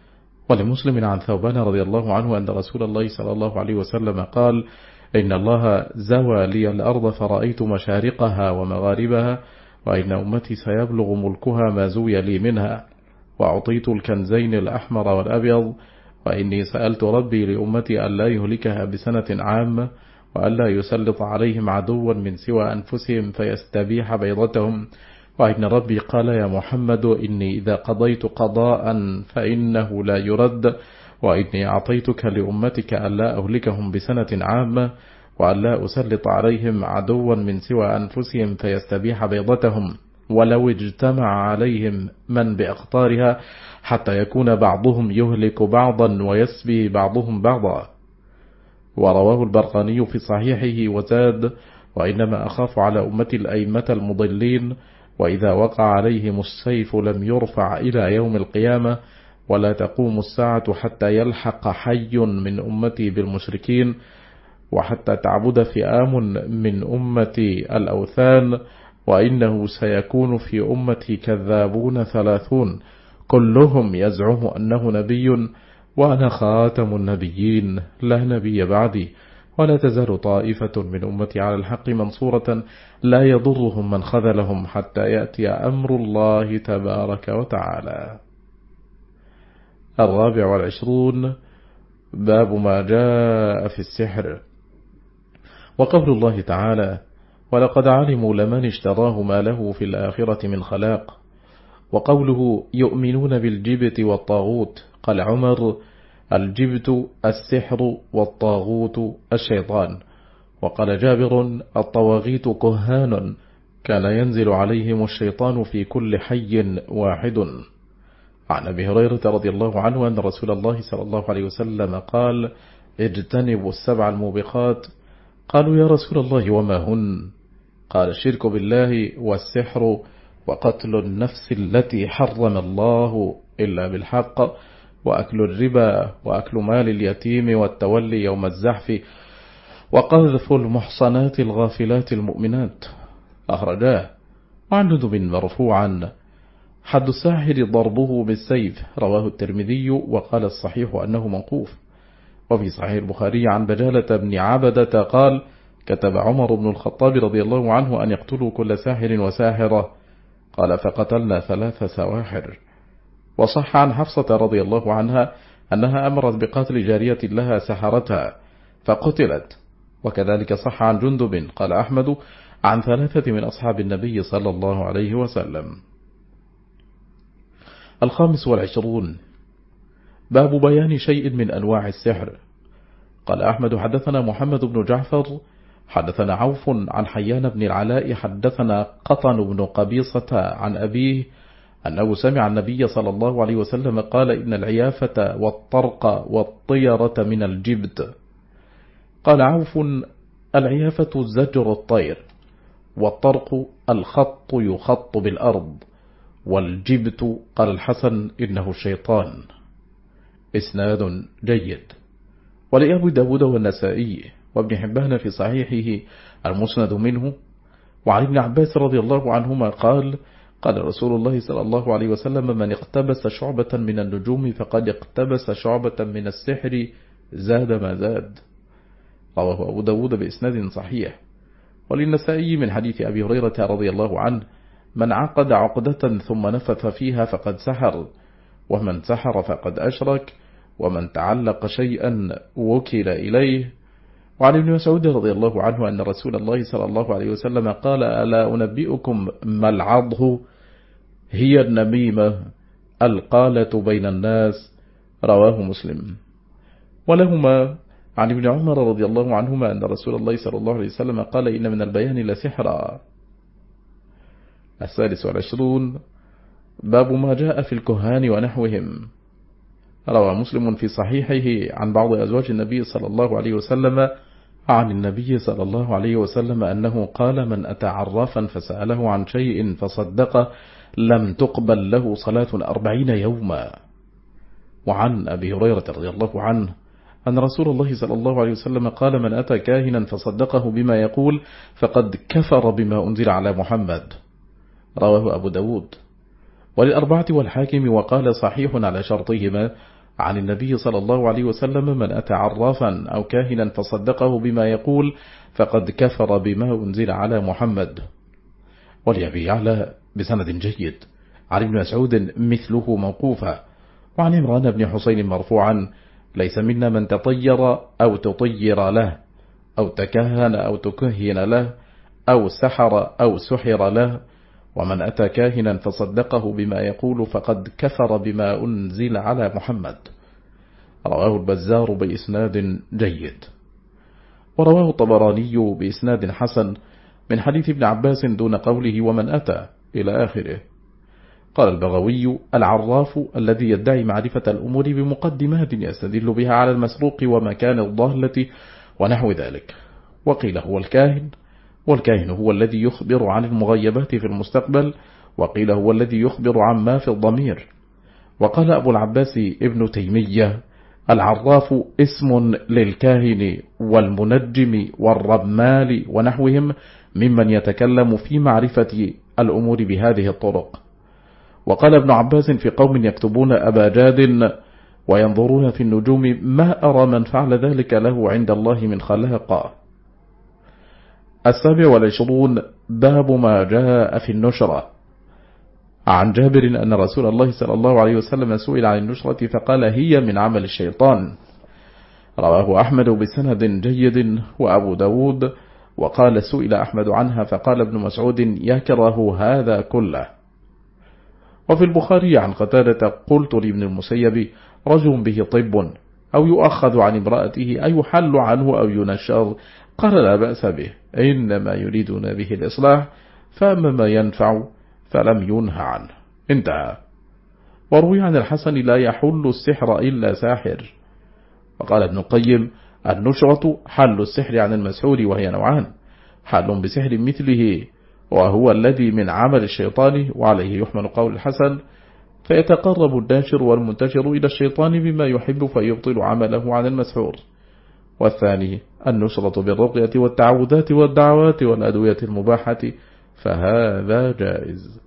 ولمسلم عن ثوبان رضي الله عنه أن رسول الله صلى الله عليه وسلم قال: إن الله زوى لي الأرض فرأيت مشارقها ومغاربها، وإن أمتي سيبلغ ملكها ما زوي لي منها، وأعطيت الكنزين الأحمر والأبيض، وإني سألت ربي لأمتي أن لا يهلكها بسنة عامة، وأن لا يسلط عليهم عدوا من سوى أنفسهم فيستبيح بيضتهم، وإن ربي قال: يا محمد إني إذا قضيت قضاء فإنه لا يرد، وإني أعطيتك لأمتك أن لا أهلكهم بسنة عامة، وأن لا أسلط عليهم عدوا من سوى أنفسهم فيستبيح بيضتهم، ولو اجتمع عليهم من بأقطارها حتى يكون بعضهم يهلك بعضا ويسبي بعضهم بعضا. ورواه البرقاني في صحيحه وزاد: وإنما أخاف على أمتي الأئمة المضلين، وإذا وقع عليهم السيف لم يرفع إلى يوم القيامة، ولا تقوم الساعة حتى يلحق حي من أمتي بالمشركين، وحتى تعبد فئام من أمتي الأوثان، وإنه سيكون في أمتي كذابون ثلاثون كلهم يزعم أنه نبي، وأنا خاتم النبيين لا نبي بعدي، ولا تزال طائفة من أمتي على الحق منصورة لا يضرهم من خذلهم حتى يأتي أمر الله تبارك وتعالى. الرابع والعشرون: باب ما جاء في السحر. وقول الله تعالى: ولقد علموا لمن اشتراه ما له في الآخرة من خلاق. وقوله: يؤمنون بالجبت والطاغوت. قال عمر: الجبت السحر والطاغوت الشيطان. وقال جابر: الطواغيت كهان كان ينزل عليهم الشيطان في كل حي واحد. عن أبي هريرة رضي الله عنه أن رسول الله صلى الله عليه وسلم قال: اجتنبوا السبع الموبقات. قالوا: يا رسول الله وما هن؟ قال: الشرك بالله والسحر وقتل النفس التي حرم الله إلا بالحق، وأكل الربا، وأكل مال اليتيم، والتولي يوم الزحف، وقذف المحصنات الغافلات المؤمنات. أخرجاه. وعن جندب مرفوعا: حد الساحر ضربه بالسيف. رواه الترمذي، وقال الصحيح أنه موقوف. وفي صحيح البخاري عن بجالة بن عبدة قال: كتب عمر بن الخطاب رضي الله عنه أن يقتلوا كل ساحر وساحرة. قال: فقتلنا ثلاث سواحر. وصح عن حفصة رضي الله عنها أنها أمرت بقتل جارية لها سحرتها فقتلت. وكذلك صح عن جندب قال أحمد عن ثلاثة من أصحاب النبي صلى الله عليه وسلم. الخامس والعشرون: باب بيان شيء من أنواع السحر. قال أحمد: حدثنا محمد بن جعفر حدثنا عوف عن حيان بن العلاء حدثنا قطن بن قبيصة عن أبيه أنه سمع النبي صلى الله عليه وسلم قال: إن العيافة والطرق والطيرة من الجبت. قال عوف: العيافة زجر الطير، والطرق الخط يخط بالأرض، والجبت قال الحسن إنه الشيطان. إسناد جيد. ولأبي داود والنسائي وابن حبان في صحيحه المسند منه. وعن ابن عباس رضي الله عنهما قال قال رسول الله صلى الله عليه وسلم: من اقتبس شعبة من النجوم فقد اقتبس شعبة من السحر زاد ما زاد. رواه أبو داود بإسناد صحيح. وللنسائي من حديث أبي هريرة رضي الله عنه: من عقد عقدة ثم نفث فيها فقد سحر، ومن سحر فقد أشرك، ومن تعلق شيئا وكل إليه. وعن ابن مسعود رضي الله عنه أن رسول الله صلى الله عليه وسلم قال: ألا أنبئكم ما العضه؟ هي النميمة القالة بين الناس. رواه مسلم. ولهما عن ابن عمر رضي الله عنهما أن رسول الله صلى الله عليه وسلم قال: إن من البيان لسحرا. الثالث والعشرون باب ما جاء في الكهان ونحوهم. روى مسلم في صحيحه عن بعض أزواج النبي صلى الله عليه وسلم عن النبي صلى الله عليه وسلم أنه قال: من أتى عرافا فسأله عن شيء فصدق لم تقبل له صلاة أربعين يوما. وعن أبي هريرة رضي الله عنه أن رسول الله صلى الله عليه وسلم قال: من أتى كاهنا فصدقه بما يقول فقد كفر بما أنزل على محمد. رواه أبو داود. وللأربعة والحاكم وقال صحيح على شرطهما عن النبي صلى الله عليه وسلم: من أتى عرافا أو كاهنا فصدقه بما يقول فقد كفر بما أنزل على محمد. ولأبي يعلى بسند جيد عن ابن مسعود مثله موقوفا. وعن عمران بن حسين مرفوعا: ليس منا من تطير أو تطير له، أو تكهن أو تكهن له، أو سحر أو سحر له، ومن أتى كاهنا فصدقه بما يقول فقد كفر بما أنزل على محمد. رواه البزار بإسناد جيد. ورواه الطبراني بإسناد حسن من حديث ابن عباس دون قوله ومن أتى إلى آخره. قال البغوي: العراف الذي يدعي معرفة الأمور بمقدمات يستدل بها على المسروق ومكان الضالة ونحو ذلك. وقيل هو الكاهن، والكاهن هو الذي يخبر عن المغيبات في المستقبل، وقيل هو الذي يخبر عما في الضمير. وقال أبو العباس ابن تيمية: العراف اسم للكاهن والمنجم والرمال ونحوهم ممن يتكلم في معرفة الأمور بهذه الطرق. وقال ابن عباس في قوم يكتبون أباجاد وينظرون في النجوم: ما أرى من فعل ذلك له عند الله من خلاق. السابع والعشرون باب ما جاء في النشرة. عن جابر أن رسول الله صلى الله عليه وسلم سئل عن النشرة فقال: هي من عمل الشيطان. رواه أحمد بسند جيد وأبو داود. وقال: سئل أحمد عنها فقال ابن مسعود: يكره هذا كله. وفي البخاري عن قتادة: قلت لابن المسيب: رجل به طب أو يؤخذ عن امرأته أي يحل عنه أو ينشر؟ قال: لا بأس به، إنما يريدون به الإصلاح، فأما ما ينفع فلم ينهى عنه. انتهى. وروي عن الحسن: لا يحل السحر إلا ساحر. وقال ابن القيم: النشرة حل السحر عن المسحور، وهي نوعان: حل بسحر مثله وهو الذي من عمل الشيطان، وعليه يحمل قول الحسن، فيتقرب الناشر والمنتشر إلى الشيطان بما يحب فيبطل عمله عن المسحور. والثاني النشرة بالرقية والتعوذات والدعوات والأدوية المباحة، فهذا جائز.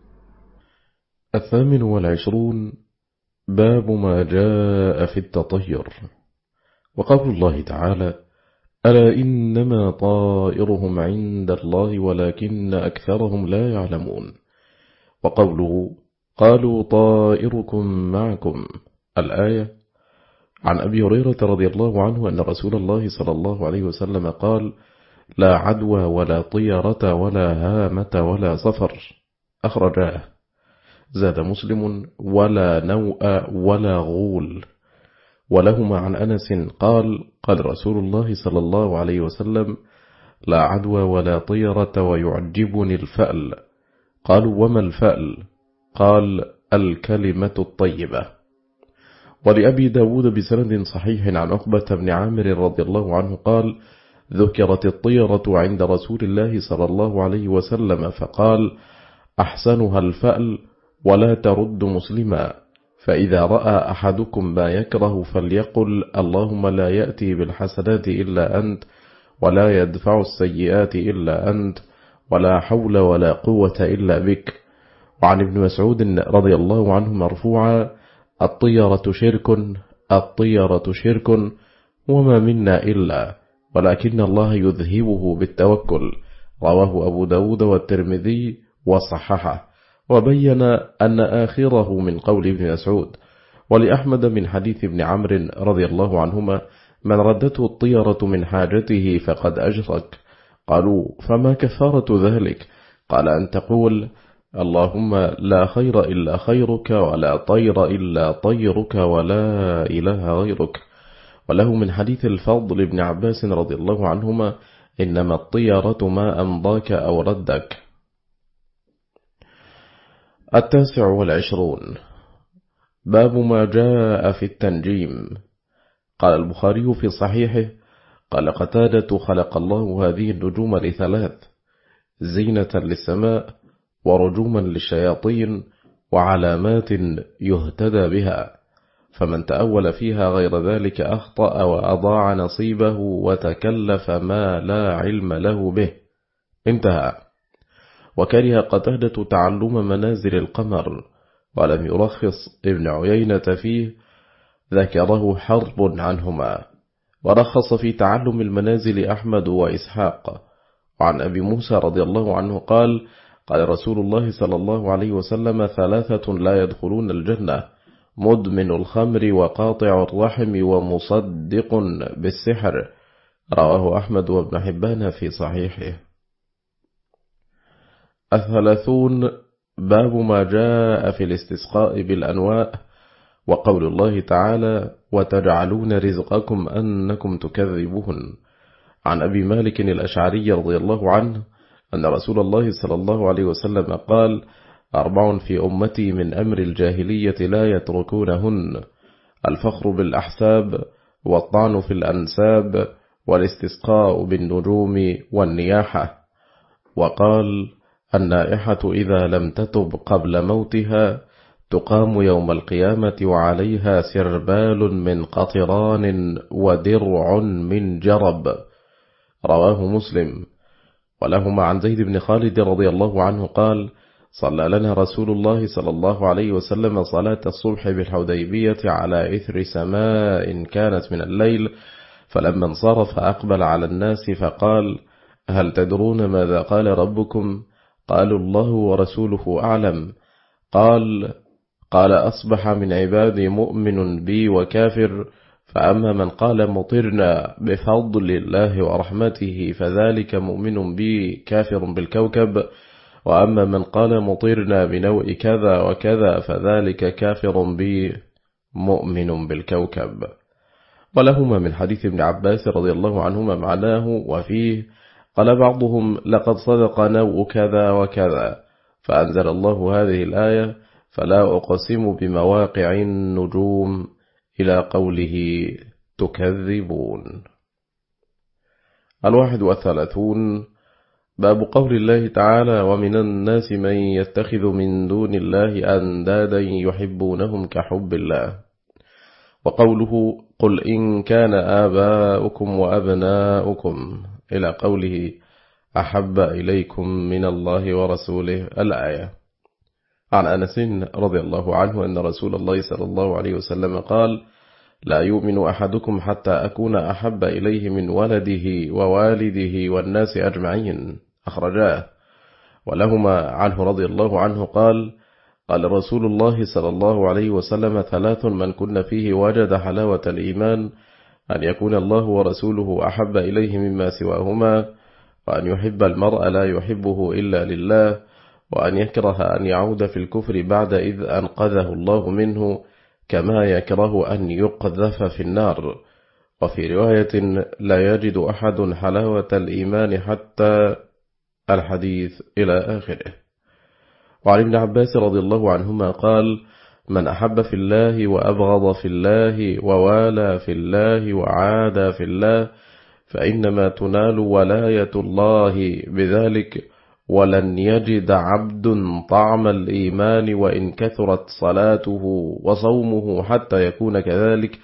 الثامن والعشرون باب ما جاء في التطير. وقول الله تعالى: ألا إنما طائرهم عند الله ولكن أكثرهم لا يعلمون. وقوله: قالوا طائركم معكم، الآية. عن أبي هريرة رضي الله عنه أن رسول الله صلى الله عليه وسلم قال: لا عدوى ولا طيرة ولا هامة ولا صفر. أخرجاه. زاد مسلم: ولا نوء ولا غول. ولهما عن أنس قال: قال رسول الله صلى الله عليه وسلم: لا عدوى ولا طيرة ويعجبني الفأل. قالوا: وما الفأل؟ قال: الكلمة الطيبة. ولأبي داود بسند صحيح عن عقبة بن عامر رضي الله عنه قال: ذكرت الطيرة عند رسول الله صلى الله عليه وسلم فقال: أحسنها الفأل ولا ترد مسلما، فإذا رأى أحدكم ما يكره فليقل: اللهم لا يأتي بالحسنات إلا أنت، ولا يدفع السيئات إلا أنت، ولا حول ولا قوة إلا بك. وعن ابن مسعود رضي الله عنه مرفوعا: الطيرة شرك، الطيرة شرك، وما منا إلا، ولكن الله يذهبه بالتوكل. رواه أبو داود والترمذي وصححه، وبين أن آخره من قول ابن مسعود. ولأحمد من حديث ابن عمرو رضي الله عنهما: من ردته الطيرة من حاجته فقد أشرك. قالوا: فما كفارة ذلك؟ قال: أن تقول: اللهم لا خير إلا خيرك، ولا طير إلا طيرك، ولا إله غيرك. وله من حديث الفضل بن عباس رضي الله عنهما: إنما الطيرة ما أمضاك أو ردك. التاسع والعشرون، باب ما جاء في التنجيم. قال البخاري في صحيحه: قال قتادة: خلق الله هذه النجوم لثلاث: زينة للسماء، ورجوما للشياطين، وعلامات يهتدى بها، فمن تأول فيها غير ذلك أخطأ وأضاع نصيبه وتكلف ما لا علم له به. انتهى. وكره قتادة تعلم منازل القمر، ولم يرخص ابن عيينة فيه، ذكره حرب عنهما. ورخص في تعلم المنازل أحمد وإسحاق. وعن أبي موسى رضي الله عنه قال: قال رسول الله صلى الله عليه وسلم: ثلاثة لا يدخلون الجنة: مدمن الخمر، وقاطع الرحم، ومصدق بالسحر. رواه أحمد وابن حبان في صحيحه. الثلاثون، باب ما جاء في الاستسقاء بالأنواء، وقول الله تعالى: وتجعلون رزقكم أنكم تكذبون. عن أبي مالك الأشعري رضي الله عنه أن رسول الله صلى الله عليه وسلم قال: أربع في أمتي من أمر الجاهلية لا يتركونهن: الفخر بالأحساب، والطعن في الأنساب، والاستسقاء بالنجوم، والنياحة. وقال: النائحة إذا لم تتب قبل موتها تقام يوم القيامة وعليها سربال من قطران ودرع من جرب. رواه مسلم. ولهما عن زيد بن خالد رضي الله عنه قال: صلى لنا رسول الله صلى الله عليه وسلم صلاة الصبح بالحديبية على إثر سماء كانت من الليل، فلما انصرف أقبل على الناس فقال: هل تدرون ماذا قال ربكم؟ قالوا: الله ورسوله أعلم. قال: قال: أصبح من عبادي مؤمن بي وكافر، فأما من قال مطرنا بفضل الله ورحمته فذلك مؤمن بي كافر بالكوكب، وأما من قال مطرنا بنوء كذا وكذا فذلك كافر بي مؤمن بالكوكب. ولهما من حديث ابن عباس رضي الله عنهما معناه، وفيه: قال بعضهم: لقد صدق نوء كذا وكذا، فأنزل الله هذه الآية: فلا أقسم بمواقع النجوم، إلى قوله: تكذبون. الواحد والثلاثون، باب قول الله تعالى: ومن الناس من يتخذ من دون الله أندادا يحبونهم كحب الله. وقوله: قل إن كان آباؤكم وأبناؤكم، إلى قوله: أحب إليكم من الله ورسوله، الآية. عن أنس رضي الله عنه أن رسول الله صلى الله عليه وسلم قال: لا يؤمن أحدكم حتى أكون أحب إليه من ولده ووالده والناس أجمعين، أخرجاه. ولهما عنه رضي الله عنه قال: قال رسول الله صلى الله عليه وسلم: ثلاث من كن فيه وجد حلاوة الإيمان: أن يكون الله ورسوله أحب إليه مما سواهما، وأن يحب المرء لا يحبه إلا لله، وأن يكره أن يعود في الكفر بعد إذ أنقذه الله منه، كما يكره أن يقذف في النار. وفي رواية: لا يجد أحد حلاوة الإيمان حتى، الحديث إلى آخره. وعن ابن عباس رضي الله عنهما قال: من أحب في الله وأبغض في الله ووالى في الله وعادى في الله فإنما تنال ولاية الله بذلك، ولن يجد عبد طعم الإيمان وإن كثرت صلاته وصومه حتى يكون كذلك،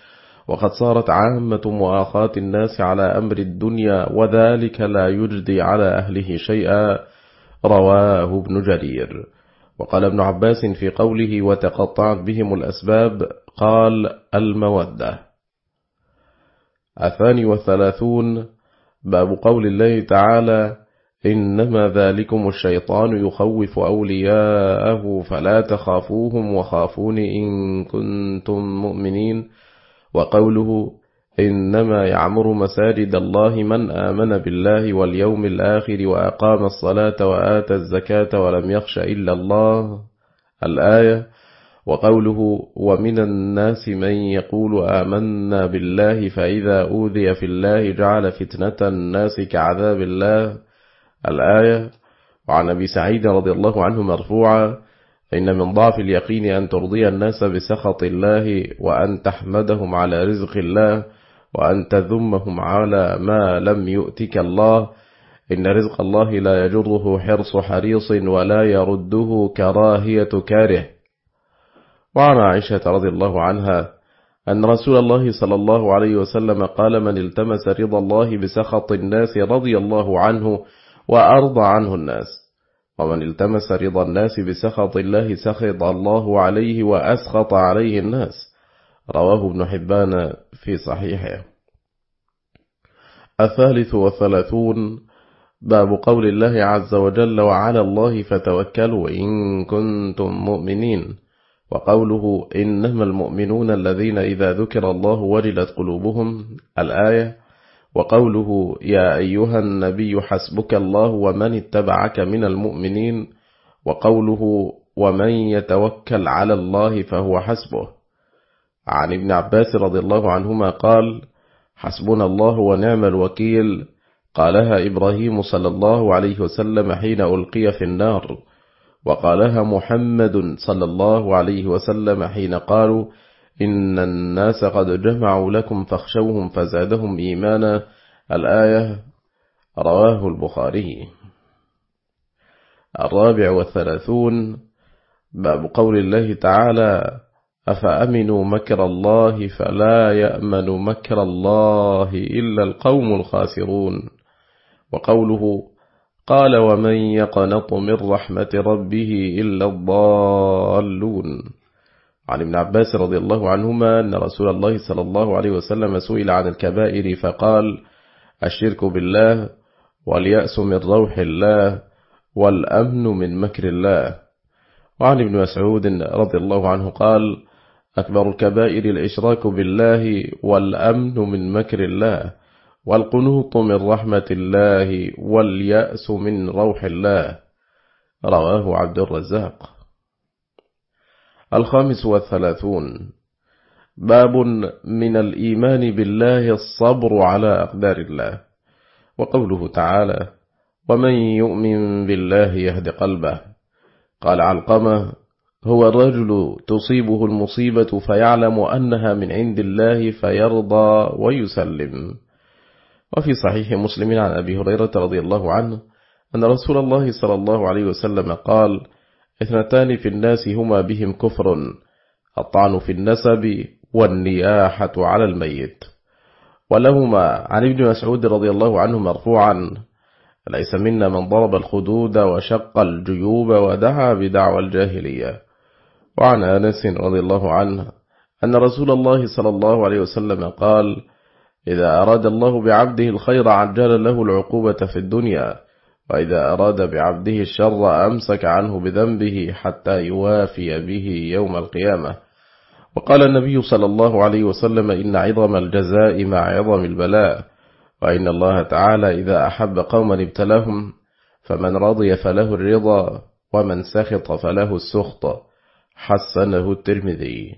وقد صارت عامة مؤاخاة الناس على أمر الدنيا، وذلك لا يجدي على أهله شيئا. رواه ابن جرير. وقال ابن عباس في قوله وتقطعت بهم الأسباب، قال المودة. الثاني والثلاثون باب قول الله تعالى إنما ذلكم الشيطان يخوف أولياءه فلا تخافوهم وخافون إن كنتم مؤمنين. وقوله إنما يعمر مساجد الله من آمن بالله واليوم الآخر وأقام الصلاة وآتى الزكاة ولم يخش إلا الله، الآية. وقوله ومن الناس من يقول آمنا بالله فإذا أوذي في الله جعل فتنة الناس كعذاب الله، الآية. وعن أبي سعيد رضي الله عنه مرفوعا إن من ضعف اليقين أن ترضي الناس بسخط الله، وأن تحمدهم على رزق الله، وأن تذمهم على ما لم يؤتك الله. إن رزق الله لا يجره حرص حريص ولا يرده كراهية كاره. وعن عائشة رضي الله عنها أن رسول الله صلى الله عليه وسلم قال من التمس رضا الله بسخط الناس رضي الله عنه وأرضى عنه الناس، ومن التمس رضا الناس بسخط الله سخط الله عليه وأسخط عليه الناس. رواه ابن حبان في صحيحه. الثالث والثلاثون باب قول الله عز وجل وعلى الله فتوكلوا إن كنتم مؤمنين. وقوله إنما المؤمنون الذين إذا ذكر الله وجلت قلوبهم، الآية. وقوله يا أيها النبي حسبك الله ومن اتبعك من المؤمنين. وقوله ومن يتوكل على الله فهو حسبه. عن ابن عباس رضي الله عنهما قال حسبنا الله ونعم الوكيل، قالها إبراهيم صلى الله عليه وسلم حين ألقي في النار، وقالها محمد صلى الله عليه وسلم حين قالوا إن الناس قد جمعوا لكم فاخشوهم فزادهم إيمانا، الآية. رواه البخاري. الرابع والثلاثون باب قول الله تعالى أفأمنوا مكر الله فلا يأمن مكر الله إلا القوم الخاسرون. وقوله قال ومن يقنط من رحمة ربه إلا الضالون. عن ابن عباس رضي الله عنهما أن رسول الله صلى الله عليه وسلم سئل عن الكبائر فقال الشرك بالله واليأس من روح الله والأمن من مكر الله. وعن ابن مسعود رضي الله عنه قال أكبر الكبائر الإشراك بالله والأمن من مكر الله والقنوط من رحمة الله واليأس من روح الله. رواه عبد الرزاق. الخامس والثلاثون باب من الإيمان بالله الصبر على أقدار الله. وقوله تعالى ومن يؤمن بالله يهد قلبه. قال علقمة هو الرجل تصيبه المصيبة فيعلم أنها من عند الله فيرضى ويسلم. وفي صحيح مسلم عن أبي هريرة رضي الله عنه أن رسول الله صلى الله عليه وسلم قال اثنتان في الناس هما بهم كفر الطعن في النسب والنياحة على الميت. ولهما عن ابن مسعود رضي الله عنه مرفوعا ليس منا من ضرب الخدود وشق الجيوب ودعا بدعوى الجاهلية. وعن أنس رضي الله عنه أن رسول الله صلى الله عليه وسلم قال إذا أراد الله بعبده الخير عجل له العقوبة في الدنيا، وإذا أراد بعبده الشر أمسك عنه بذنبه حتى يوافي به يوم القيامة. وقال النبي صلى الله عليه وسلم إن عظم الجزاء مع عظم البلاء، وإن الله تعالى إذا أحب قوما ابتلاهم، فمن رضي فله الرضا ومن سخط فله السخط. حسنه الترمذي.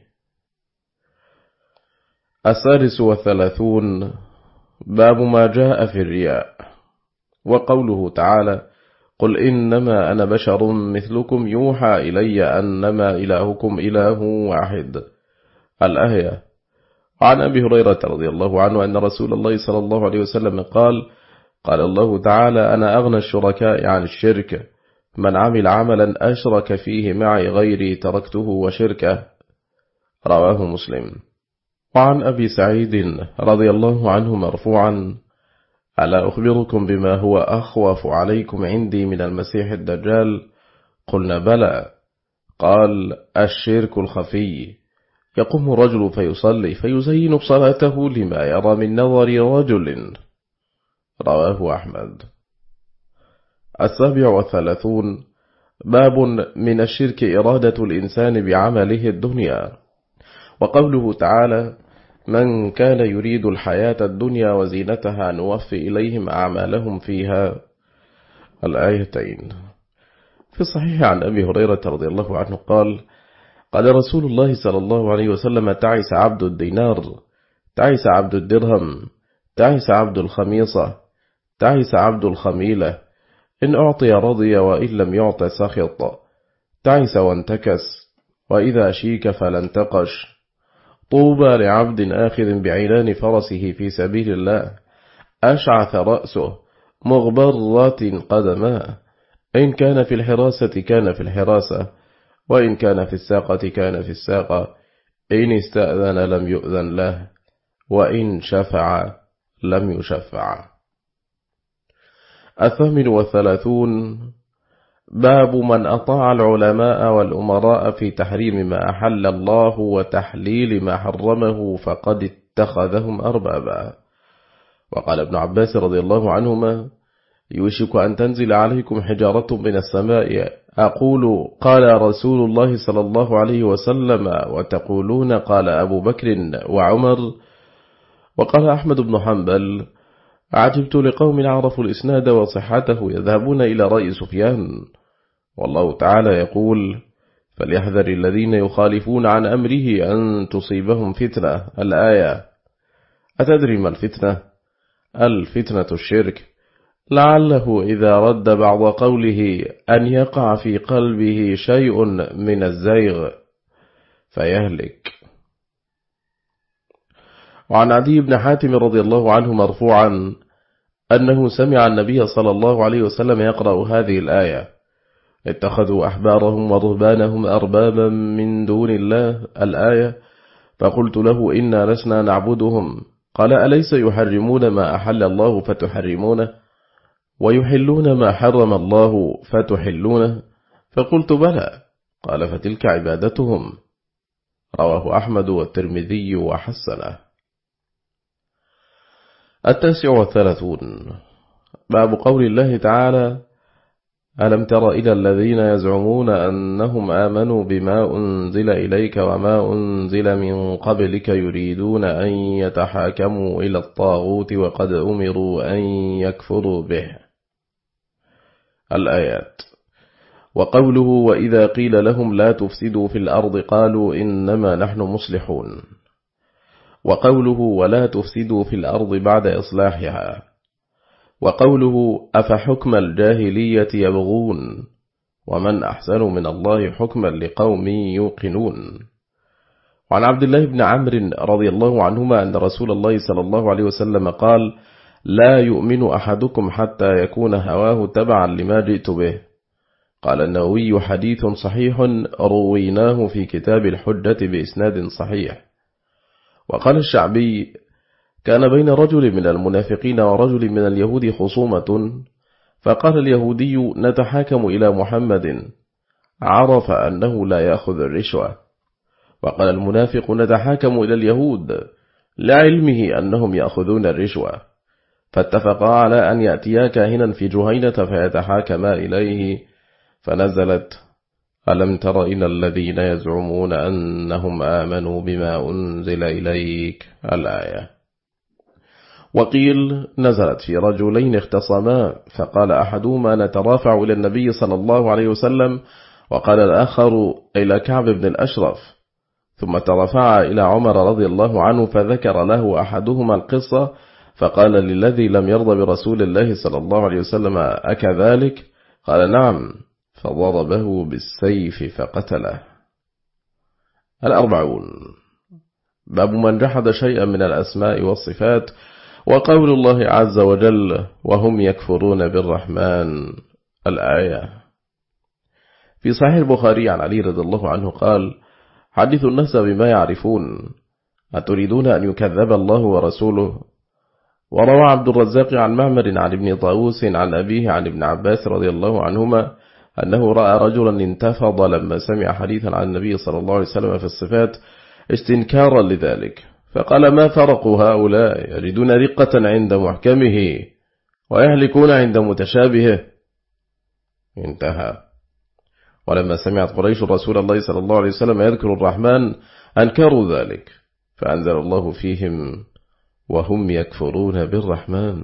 السادس والثلاثون باب ما جاء في الرياء. وقوله تعالى قل إنما أنا بشر مثلكم يوحى إلي أنما إلهكم إله واحد، الآية. وعن أبي هريرة رضي الله عنه أن رسول الله صلى الله عليه وسلم قال قال الله تعالى أنا أغنى الشركاء عن الشرك، من عمل عملا أشرك فيه معي غيري تركته وشركه. رواه مسلم. وعن أبي سعيد رضي الله عنه مرفوعا: ألا أخبركم بما هو أخوف عليكم عندي من المسيح الدجال؟ قلنا بلى. قال: الشرك الخفي، يقوم الرجل فيصلي فيزين صلاته لما يرى من نظر رجل. رواه أحمد. السابع والثلاثون: باب من الشرك إرادة الإنسان بعمله الدنيا. وقوله تعالى: من كان يريد الحياة الدنيا وزينتها نوفي إليهم أعمالهم فيها، الآيتين. في الصحيح عن أبي هريرة رضي الله عنه قال: قال رسول الله صلى الله عليه وسلم: تعس عبد الدينار، تعس عبد الدرهم، تعس عبد الخميصة، تعس عبد الخميلة، إن أعطي رضي وإن لم يعط سخط، تعس وانتكس، وإذا شيك فلانتقش. طوبى لعبد آخذ بعينان فرسه في سبيل الله، أشعث رأسه، مغبرة قدماه، إن كان في الحراسة كان في الحراسة، وإن كان في الساقة كان في الساقة، إن استأذن لم يؤذن له، وإن شفع لم يشفع. الثامن والثلاثون: باب من أطاع العلماء والأمراء في تحريم ما أحل الله وتحليل ما حرمه فقد اتخذهم أربابا. وقال ابن عباس رضي الله عنهما: يوشك أن تنزل عليكم حجارة من السماء، أقول قال رسول الله صلى الله عليه وسلم، وتقولون قال أبو بكر وعمر. وقال أحمد بن حنبل: عجبت لقوم عرفوا الإسناد وصحته يذهبون إلى رأي سفيان، والله تعالى يقول: فليحذر الذين يخالفون عن أمره أن تصيبهم فتنة، الآية. أتدري ما الفتنة؟ الفتنة الشرك، لعله إذا رد بعض قوله أن يقع في قلبه شيء من الزيغ فيهلك. وعن عدي بن حاتم رضي الله عنه مرفوعا أنه سمع النبي صلى الله عليه وسلم يقرأ هذه الآية: اتخذوا أحبارهم ورهبانهم أربابا من دون الله، الآية. فقلت له: إنا لسنا نعبدهم. قال: أليس يحرمون ما أحل الله فتحرمونه، ويحلون ما حرم الله فتحلونه؟ فقلت: بلى. قال: فتلك عبادتهم. رواه أحمد والترمذي وحسنه. التاسع والثلاثون: باب قول الله تعالى: ألم تر إلى الذين يزعمون أنهم آمنوا بما أنزل إليك وما أنزل من قبلك يريدون أن يتحاكموا إلى الطاغوت وقد أمروا أن يكفروا به، الآيات. وقوله: وإذا قيل لهم لا تفسدوا في الأرض قالوا إنما نحن مصلحون. وقوله: ولا تفسدوا في الأرض بعد إصلاحها. وقوله: أفحكم الجاهلية يبغون ومن أحسن من الله حكما لقوم يوقنون. وعن عبد الله بن عمرو رضي الله عنهما أن رسول الله صلى الله عليه وسلم قال: لا يؤمن أحدكم حتى يكون هواه تبعا لما جئت به. قال النووي: حديث صحيح رويناه في كتاب الحجة بإسناد صحيح. وقال الشعبي: كان بين رجل من المنافقين ورجل من اليهود خصومة، فقال اليهودي: نتحاكم إلى محمد، عرف أنه لا يأخذ الرشوة. وقال المنافق: نتحاكم إلى اليهود، لعلمه أنهم يأخذون الرشوة. فاتفقا على أن يأتيا كاهنا في جهينة فيتحاكما إليه، فنزلت: ألم تر إلى الذين يزعمون أنهم آمنوا بما أنزل إليك، الآية. وقيل نزلت في رجلين اختصما، فقال أحدهما: نترافع إلى النبي صلى الله عليه وسلم، وقال الآخر: إلى كعب بن الأشرف. ثم ترفع إلى عمر رضي الله عنه، فذكر له أحدهما القصة، فقال للذي لم يرضى برسول الله صلى الله عليه وسلم: أكذلك؟ قال: نعم. فضربه بالسيف فقتله. الأربعون: باب من جحد شيئا من الأسماء والصفات. وقول الله عز وجل: وهم يكفرون بالرحمن، الآية. في صحيح البخاري عن علي رضي الله عنه قال: حدثوا الناس بما يعرفون، أتريدون أن يكذب الله ورسوله؟ وروى عبد الرزاق عن معمر عن ابن طاووس عن أبيه عن ابن عباس رضي الله عنهما أنه رأى رجلا انتفض لما سمع حديثا عن النبي صلى الله عليه وسلم في الصفات استنكارا لذلك، فقال: ما فرق هؤلاء؟ يجدون رقة عند محكمه ويهلكون عند متشابهه. انتهى. ولما سمعت قريش رسول الله صلى الله عليه وسلم يذكر الرحمن أنكروا ذلك، فأنزل الله فيهم: وهم يكفرون بالرحمن.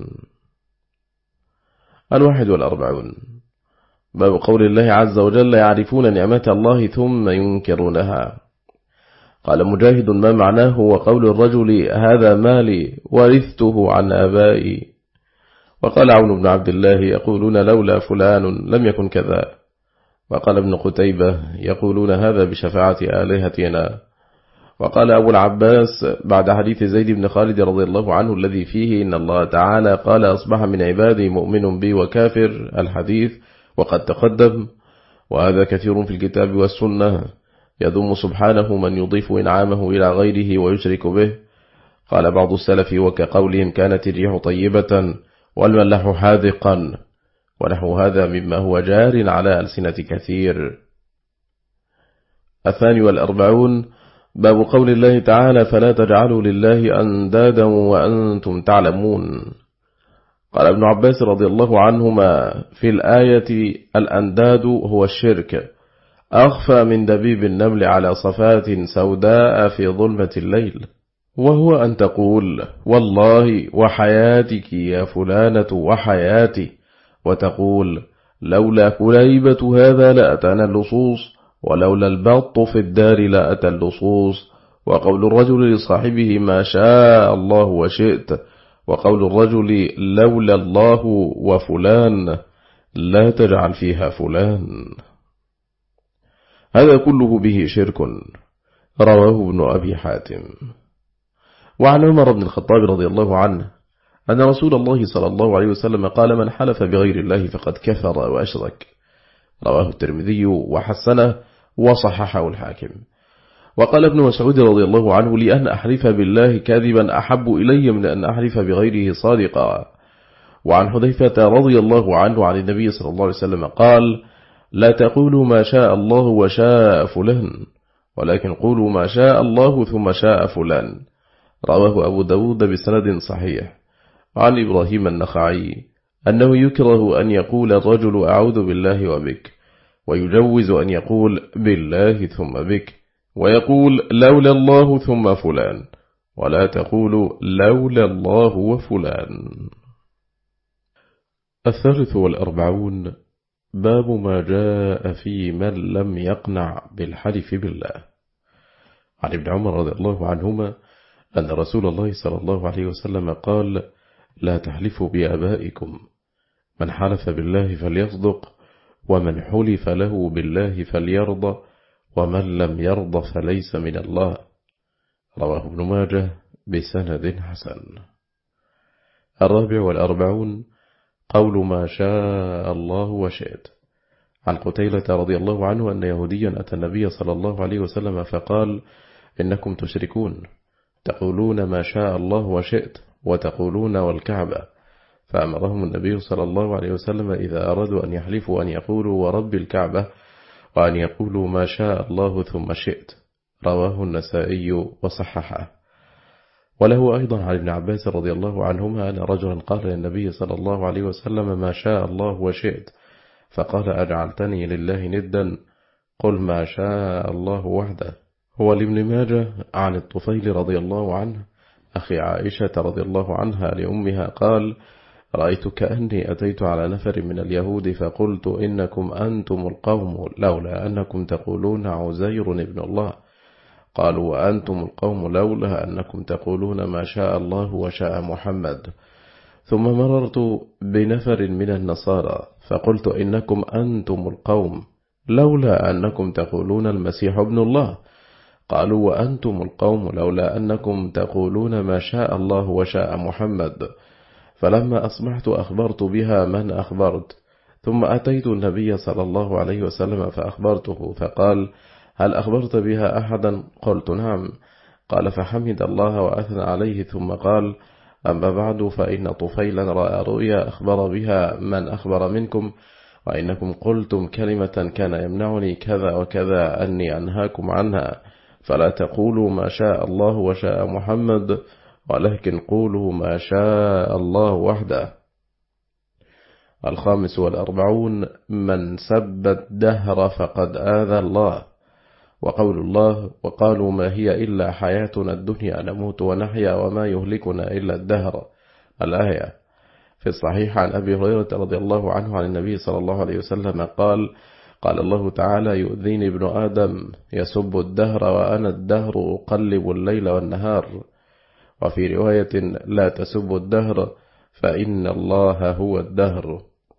الواحد والأربعون، باب قول الله عز وجل: يعرفون نعمة الله ثم ينكرونها. قال مجاهد: ما معناه؟ وقول الرجل: هذا مالي ورثته عن آبائي. وقال عون بن عبد الله: يقولون لولا فلان لم يكن كذا. وقال ابن قتيبة: يقولون هذا بشفاعة آلهتنا. وقال أبو العباس بعد حديث زيد بن خالد رضي الله عنه الذي فيه إن الله تعالى قال: أصبح من عبادي مؤمن بي وكافر، الحديث وقد تقدم، وهذا كثير في الكتاب والسنة، يذم سبحانه من يضيف إنعامه إلى غيره ويشرك به. قال بعض السلف: وكقولهم كانت الريح طيبة والملح حاذقا، ونحو هذا مما هو جار على ألسنة كثير. الثاني والأربعون، باب قول الله تعالى: فلا تجعلوا لله أندادا وأنتم تعلمون. قال ابن عباس رضي الله عنهما في الآية: الأنداد هو الشرك، أخفى من دبيب النمل على صفات سوداء في ظلمة الليل، وهو أن تقول: والله وحياتك يا فلانة وحياتي، وتقول: لولا كليبة هذا لأتانا اللصوص، ولولا البط في الدار لأتى اللصوص. وقول الرجل لصاحبه: ما شاء الله وشئت، وقول الرجل: لولا الله وفلان لا تجعل فيها فلان. هذا كله به شرك. رواه ابن أبي حاتم. وعن عمر بن الخطاب رضي الله عنه أن رسول الله صلى الله عليه وسلم قال: من حلف بغير الله فقد كفر وأشرك. رواه الترمذي وحسنه وصححه الحاكم. وقال ابن مسعود رضي الله عنه: لأن أحلف بالله كاذبا أحب إلي من أن أحلف بغيره صادقا. وعن حذيفة رضي الله عنه عن النبي صلى الله عليه وسلم قال: لا تقولوا ما شاء الله وشاء فلان، ولكن قولوا ما شاء الله ثم شاء فلان. رواه أبو داود بسند صحيح. عن إبراهيم النخعي أنه يكره أن يقول الرجل: أعوذ بالله وبك، ويجوز أن يقول: بالله ثم بك، ويقول: لولا الله ثم فلان، ولا تقول لولا الله وفلان. الثالث والأربعون، باب ما جاء في من لم يقنع بالحلف بالله. عن ابن عمر رضي الله عنهما أن رسول الله صلى الله عليه وسلم قال: لا تحلفوا بآبائكم، من حلف بالله فليصدق، ومن حلف له بالله فليرضى، ومن لم يرضى فليس من الله. رواه ابن ماجه بسند حسن. الرابع والأربعون، قول ما شاء الله وشئت. عن قتيلة رضي الله عنه أن يهوديا أتى النبي صلى الله عليه وسلم فقال: إنكم تشركون، تقولون ما شاء الله وشئت، وتقولون والكعبة. فأمرهم النبي صلى الله عليه وسلم إذا أرادوا أن يحلفوا أن يقولوا ورب الكعبة، وأن يقولوا ما شاء الله ثم شئت. رواه النسائي وصححه. وله أيضا عن ابن عباس رضي الله عنهما أن رجلا قال للنبي صلى الله عليه وسلم: ما شاء الله وشئت. فقال: أجعلتني لله ندا؟ قل ما شاء الله وحده. هو لابن ماجه عن الطفيل رضي الله عنه أخي عائشة رضي الله عنها لأمها قال: رأيت كأني أتيت على نفر من اليهود فقلت: إنكم أنتم القوم لولا أنكم تقولون عزير ابن الله. قالوا: وأنتم القوم لولا أنكم تقولون ما شاء الله وشاء محمد. ثم مررت بنفر من النصارى فقلت: إنكم أنتم القوم لولا أنكم تقولون المسيح ابن الله. قالوا: وأنتم القوم لولا أنكم تقولون ما شاء الله وشاء محمد. فلما أصبحت أخبرت بها من أخبرت، ثم أتيت النبي صلى الله عليه وسلم فأخبرته، فقال: هل أخبرت بها أحدا؟ قلت: نعم. قال فحمد الله وأثنى عليه ثم قال أما بعد فإن طفيلا رأى رؤيا أخبر بها من أخبر منكم وإنكم قلتم كلمة كان يمنعني كذا وكذا أني أنهاكم عنها فلا تقولوا ما شاء الله وشاء محمد ولكن قولوا ما شاء الله وحده. الخامس والأربعون من سب الدهر فقد آذى الله. وقول الله وقالوا ما هي إلا حياتنا الدنيا نموت ونحيا وما يهلكنا إلا الدهر الآية. في الصحيح عن أبي هريرة رضي الله عنه عن النبي صلى الله عليه وسلم قال قال الله تعالى يؤذيني ابن آدم يسب الدهر وأنا الدهر أقلب الليل والنهار. وفي رواية لا تسب الدهر فإن الله هو الدهر.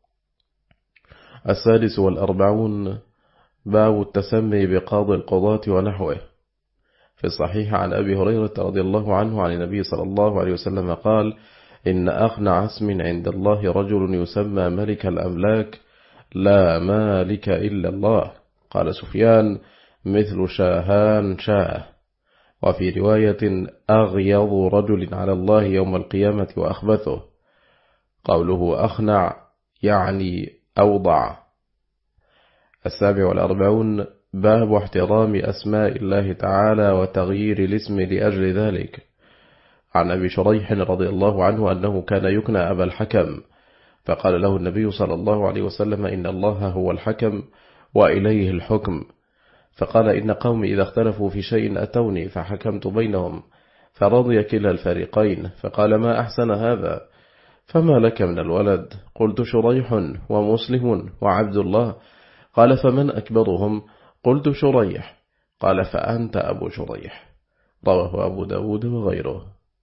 السادس والأربعون باب التسمي بقاضي القضاة ونحوه. في الصحيح عن أبي هريرة رضي الله عنه عن النبي صلى الله عليه وسلم قال إن أخنع اسم عند الله رجل يسمى ملك الأملاك لا مالك إلا الله. قال سفيان مثل شاهان شاه. وفي رواية أغيظ رجل على الله يوم القيامة وأخبثه. قوله أخنع يعني أوضع. السابع والأربعون باب احترام أسماء الله تعالى وتغيير الاسم لأجل ذلك. عن أبي شريح رضي الله عنه أنه كان يكنى أبا الحكم فقال له النبي صلى الله عليه وسلم إن الله هو الحكم وإليه الحكم. فقال إن قومي إذا اختلفوا في شيء أتوني فحكمت بينهم فرضي كلا الفريقين. فقال ما أحسن هذا فما لك من الولد؟ قلت شريح ومسلم وعبد الله. قال فمن أكبرهم؟ قلت شريح. قال فأنت أبو شريح. رواه أبو داود وغيره.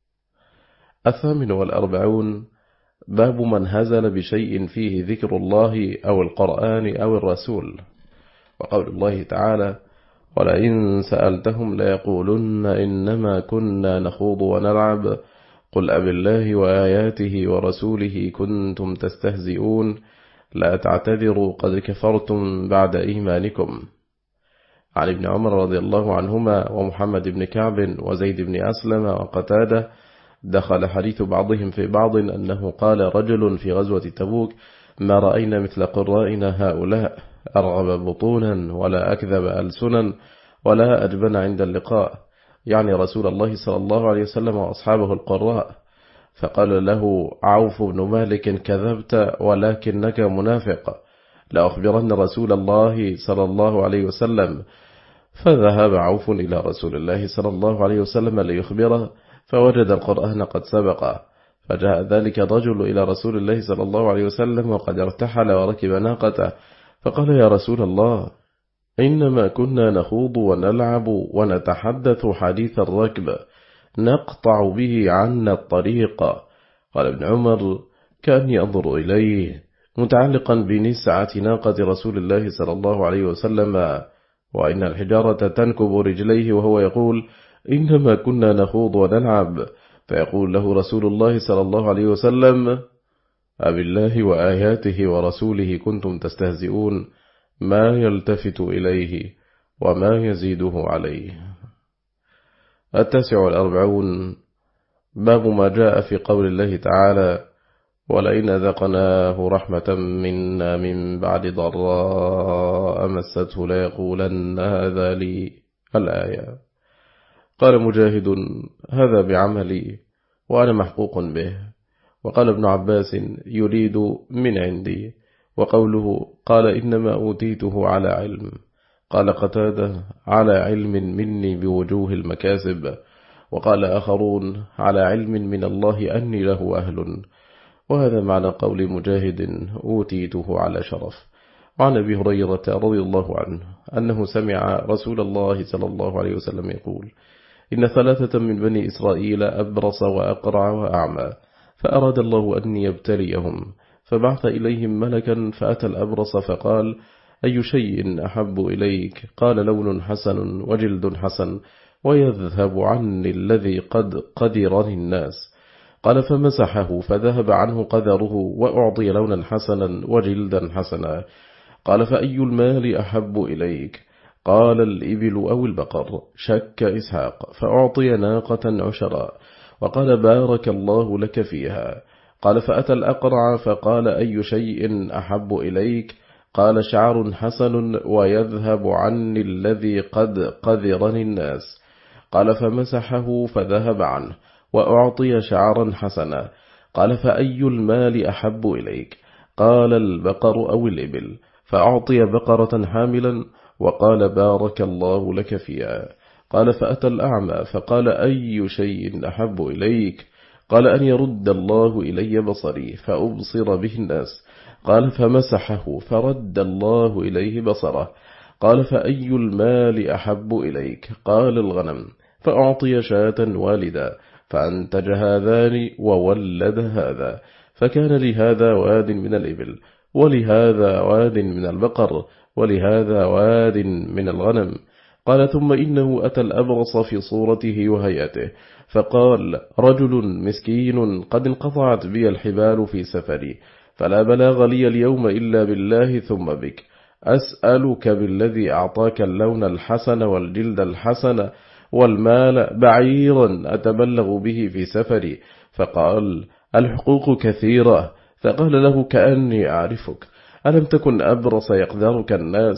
الثامن والأربعون باب من هزل بشيء فيه ذكر الله أو القرآن أو الرسول. وقول الله تعالى ولئن سألتهم ليقولن إنما كنا نخوض ونلعب قل أب الله وآياته ورسوله كنتم تستهزئون لا تعتذروا قد كفرتم بعد إيمانكم. عن ابن عمر رضي الله عنهما ومحمد بن كعب وزيد بن أسلم وقتادة دخل حديث بعضهم في بعض أنه قال رجل في غزوة تبوك ما رأينا مثل قرائنا هؤلاء أرغب بطونا ولا أكذب ألسنا ولا أجبن عند اللقاء، يعني رسول الله صلى الله عليه وسلم وأصحابه القراء. فقال له عوف بن مالك كذبت ولكنك منافق، لأخبرن رسول الله صلى الله عليه وسلم. فذهب عوف إلى رسول الله صلى الله عليه وسلم ليخبره فوجد القرآن قد سبق. فجاء ذلك الرجل إلى رسول الله صلى الله عليه وسلم وقد ارتحل وركب ناقته فقال يا رسول الله إنما كنا نخوض ونلعب ونتحدث حديث الركب نقطع به عنا الطريق. قال ابن عمر كان ينظر إليه متعلقا بنسعة ناقة رسول الله صلى الله عليه وسلم وإن الحجارة تنكب رجليه وهو يقول إنما كنا نخوض ونلعب، فيقول له رسول الله صلى الله عليه وسلم أب الله وآياته ورسوله كنتم تستهزئون، ما يلتفت إليه وما يزيده عليه. التاسع والأربعون باب ما جاء في قول الله تعالى ولئن ذقناه رحمة منا من بعد ضراء مسته ليقولن هذا لي الآية. قال مجاهد هذا بعملي وأنا محقوق به. وقال ابن عباس يريد من عندي. وقوله قال إنما أوتيته على علم. قال قتادة على علم مني بوجوه المكاسب. وقال آخرون على علم من الله أني له أهل. وهذا معنى قول مجاهد أوتيته على شرف. وعن أبي هريرة رضي الله عنه أنه سمع رسول الله صلى الله عليه وسلم يقول إن ثلاثة من بني إسرائيل أبرص وأقرع وأعمى فأراد الله أن يبتليهم فبعث إليهم ملكا فأتى الأبرص فقال أي شيء أحب إليك؟ قال لون حسن وجلد حسن ويذهب عني الذي قد قدرني الناس. قال فمسحه فذهب عنه قدره وأعطي لونا حسنا وجلدا حسنا. قال فأي المال أحب إليك؟ قال الإبل أو البقر، شك إسحاق، فأعطي ناقة عشرا، وقال بارك الله لك فيها. قال فأتى الأقرع فقال أي شيء أحب إليك؟ قال شعر حسن ويذهب عني الذي قد قذرني الناس. قال فمسحه فذهب عنه، وأعطي شعرا حسنا. قال فأي المال أحب إليك؟ قال البقر أو الإبل، فأعطي بقرة حاملا، وقال بارك الله لك فيها. قال فأتى الأعمى فقال أي شيء أحب إليك؟ قال أن يرد الله إلي بصري فأبصر به الناس. قال فمسحه فرد الله إليه بصره. قال فأي المال أحب إليك؟ قال الغنم، فأعطي شاة والدا، فأنتج هذان وولد هذا، فكان لهذا واد من الإبل، ولهذا واد من البقر، ولهذا واد من الغنم. قال ثم إنه أتى الأبرص في صورته وهيئته، فقال رجل مسكين قد انقطعت بي الحبال في سفري، فلا بلاغ لي اليوم إلا بالله ثم بك، أسألك بالذي أعطاك اللون الحسن والجلد الحسن والمال بعيرا أتبلغ به في سفري. فقال الحقوق كثيرة. فقال له كأني أعرفك، ألم تكن أبرص يقدرك الناس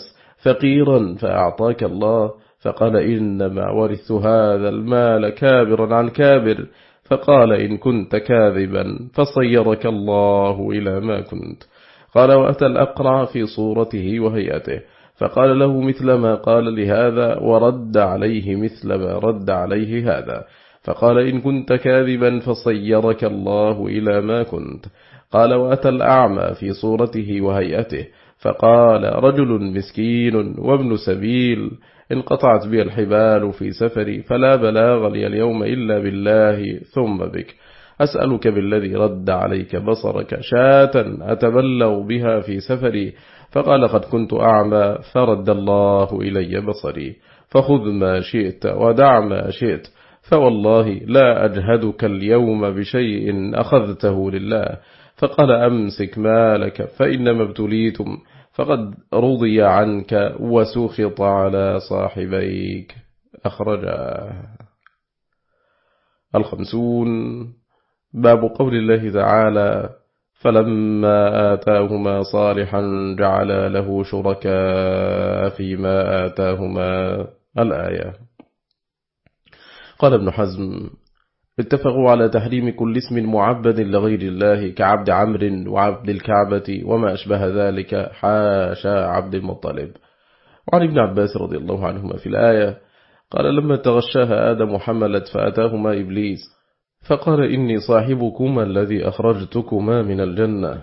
فقيرا فأعطاك الله؟ فقال إنما ورث هذا المال كابرا عن كابر. فقال إن كنت كاذبا فصيرك الله إلى ما كنت. قال وأتى الأقرع في صورته وهيئته، فقال له مثل ما قال لهذا، ورد عليه مثل ما رد عليه هذا. فقال إن كنت كاذبا فصيرك الله إلى ما كنت. قال وأتى الأعمى في صورته وهيئته، فقال رجل مسكين وابن سبيل انقطعت بي الحبال في سفري، فلا بلاغ لي اليوم إلا بالله ثم بك، أسألك بالذي رد عليك بصرك شاة أتبلغ بها في سفري. فقال قد كنت أعمى فرد الله إلي بصري، فخذ ما شئت ودع ما شئت، فوالله لا أجهدك اليوم بشيء أخذته لله. فقال أمسك مالك فإنما ابتليتم، فقد رضي عنك وسخط على صاحبيك. أخرجاه. الخمسون. باب قول الله تعالى فلما آتاهما صالحا جعل له شركاء فيما آتاهما، الآية. قال ابن حزم اتفقوا على تحريم كل اسم معبد لغير الله كعبد عمرو وعبد الكعبة وما أشبه ذلك، حاشا عبد المطلب. وعن ابن عباس رضي الله عنهما في الآية قال لما تغشاها آدم حملت فأتاهما إبليس فقال إني صاحبكما الذي أخرجتكما من الجنة،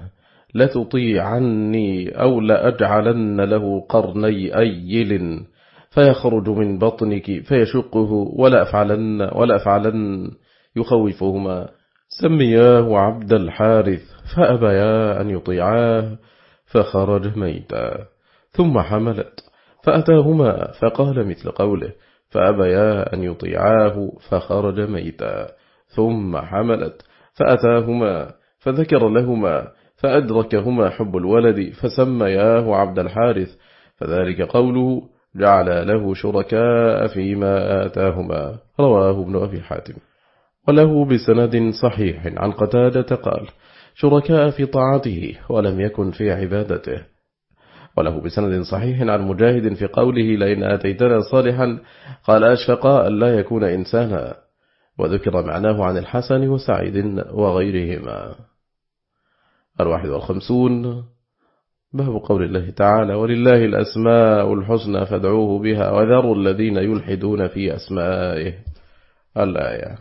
لتطيعني أو لأجعلن له قرني أيل فيخرج من بطنك فيشقه ولا أفعلن ولا أفعلن يخوفهما، سمياه عبد الحارث فأبيا أن يطيعاه فخرج ميتا. ثم حملت فأتاهما فقال مثل قوله فأبيا أن يطيعاه فخرج ميتا. ثم حملت فأتاهما فذكر لهما فأدركهما حب الولد فسمياه عبد الحارث، فذلك قوله جعل له شركاء فيما آتاهما. رواه ابن أبي حاتم. وله بسند صحيح عن قتادة قال شركاء في طاعته ولم يكن في عبادته. وله بسند صحيح عن مجاهد في قوله لئن آتيتنا صالحا قال أشفقا أن لا يكون إنسانا، وذكر معناه عن الحسن وسعيد وغيرهما. الواحد والخمسون. باب قول الله تعالى ولله الأسماء الحسنى فادعوه بها وذروا الذين يلحدون في أسمائه، الآية.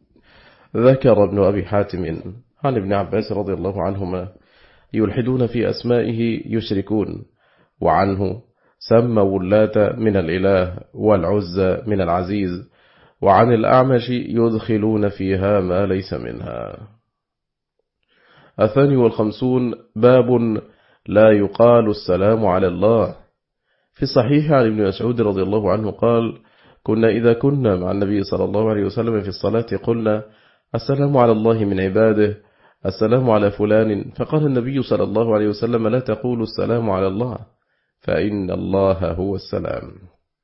ذكر ابن أبي حاتم عن ابن عباس رضي الله عنهما يلحدون في أسمائه يشركون، وعنه سموا اللات من الإله والعزى من العزيز، وعن الأعمش يدخلون فيها ما ليس منها. الثاني والخمسون. باب لا يقال السلام على الله. في الصحيح عن ابن مسعود رضي الله عنه قال كنا إذا كنا مع النبي صلى الله عليه وسلم في الصلاة قلنا السلام على الله من عباده، السلام على فلان، فقال النبي صلى الله عليه وسلم لا تقولوا السلام على الله فإن الله هو السلام.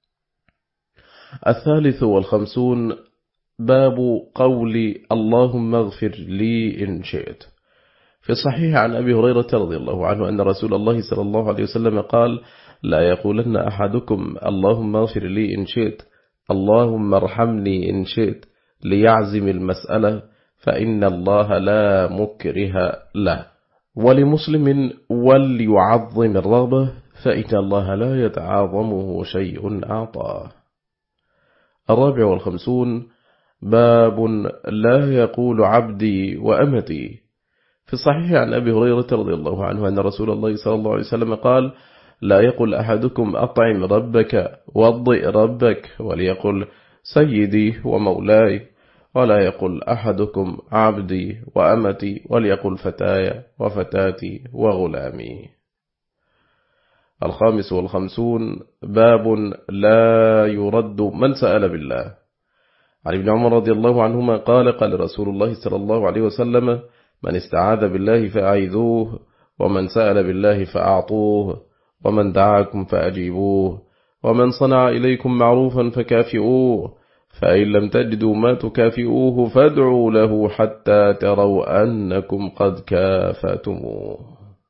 الثالث والخمسون باب قول اللهم اغفر لي إن شئت. في الصحيح عن أبي هريرة رضي الله عنه أن رسول الله صلى الله عليه وسلم قال: لا يقولن أحدكم اللهم اغفر لي إن شئت، اللهم ارحمني إن شئت، ليعزم المسألة، فإن الله لا مكره له. ولمسلم: وليعظم الرغبة، فإن الله لا يتعاظمه شيء أعطاه. الرابع والخمسون باب لا يقول عبدي وأمتي. في الصحيح عن أبي هريرة رضي الله عنه أن رسول الله صلى الله عليه وسلم قال: لا يقول أحدكم أطعم ربك وضئ ربك، وليقل سيدي ومولاي، ولا يقول أحدكم عبدي وأمتي، وليقل فتاي وفتاتي وغلامي. الخامس والخمسون باب لا يرد من سأل بالله. عن ابن عمر رضي الله عنهما قال: قال رسول الله صلى الله عليه وسلم: من استعاذ بالله فأعيذوه، ومن سأل بالله فأعطوه، ومن دعاكم فأجيبوه، ومن صنع إليكم معروفا فكافئوه، فإن لم تجدوا ما تكافئوه فادعوا له حتى تروا أنكم قد كافأتموه.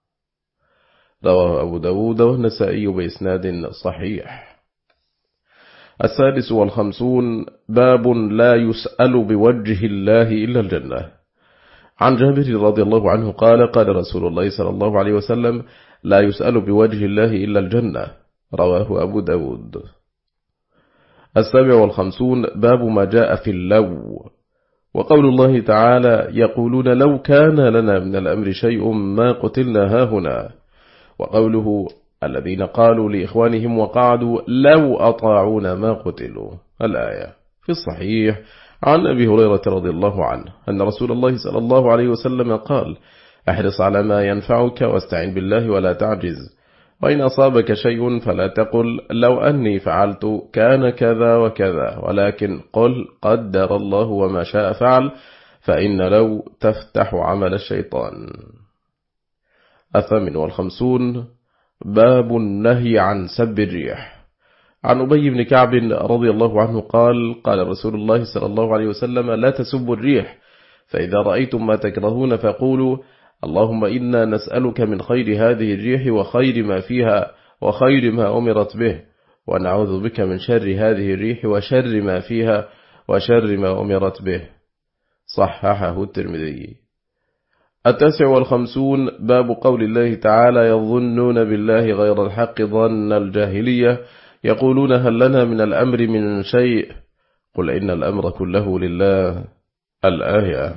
رواه أبو داود والنسائي بإسناد صحيح. السادس والخمسون باب لا يسأل بوجه الله إلا الجنة. عن جابر رضي الله عنه قال: قال رسول الله صلى الله عليه وسلم: لا يسأل بوجه الله إلا الجنة. رواه أبو داود. السابع والخمسون باب ما جاء في اللو. وقول الله تعالى: يقولون لو كان لنا من الأمر شيء ما قتلنا هاهنا. وقوله: الذين قالوا لإخوانهم وقعدوا لو أطاعونا ما قتلوا. الآية. في الصحيح عن أبي هريرة رضي الله عنه أن رسول الله صلى الله عليه وسلم قال: احرص على ما ينفعك واستعن بالله ولا تعجز، وإن أصابك شيء فلا تقل لو أني فعلت كان كذا وكذا، ولكن قل قدر الله وما شاء فعل، فإن لو تفتح عمل الشيطان. الثامن والخمسون باب النهي عن سب الريح. عن أبي بن كعب رضي الله عنه قال: قال رسول الله صلى الله عليه وسلم: لا تسبوا الريح، فإذا رأيتم ما تكرهون فقولوا اللهم إنا نسألك من خير هذه الريح وخير ما فيها وخير ما أمرت به، ونعوذ بك من شر هذه الريح وشر ما فيها وشر ما أمرت به. صححه الترمذي. التاسع والخمسون باب قول الله تعالى: يظنون بالله غير الحق ظن الجاهلية، يقولون هل لنا من الأمر من شيء، قل إن الأمر كله لله. الآية.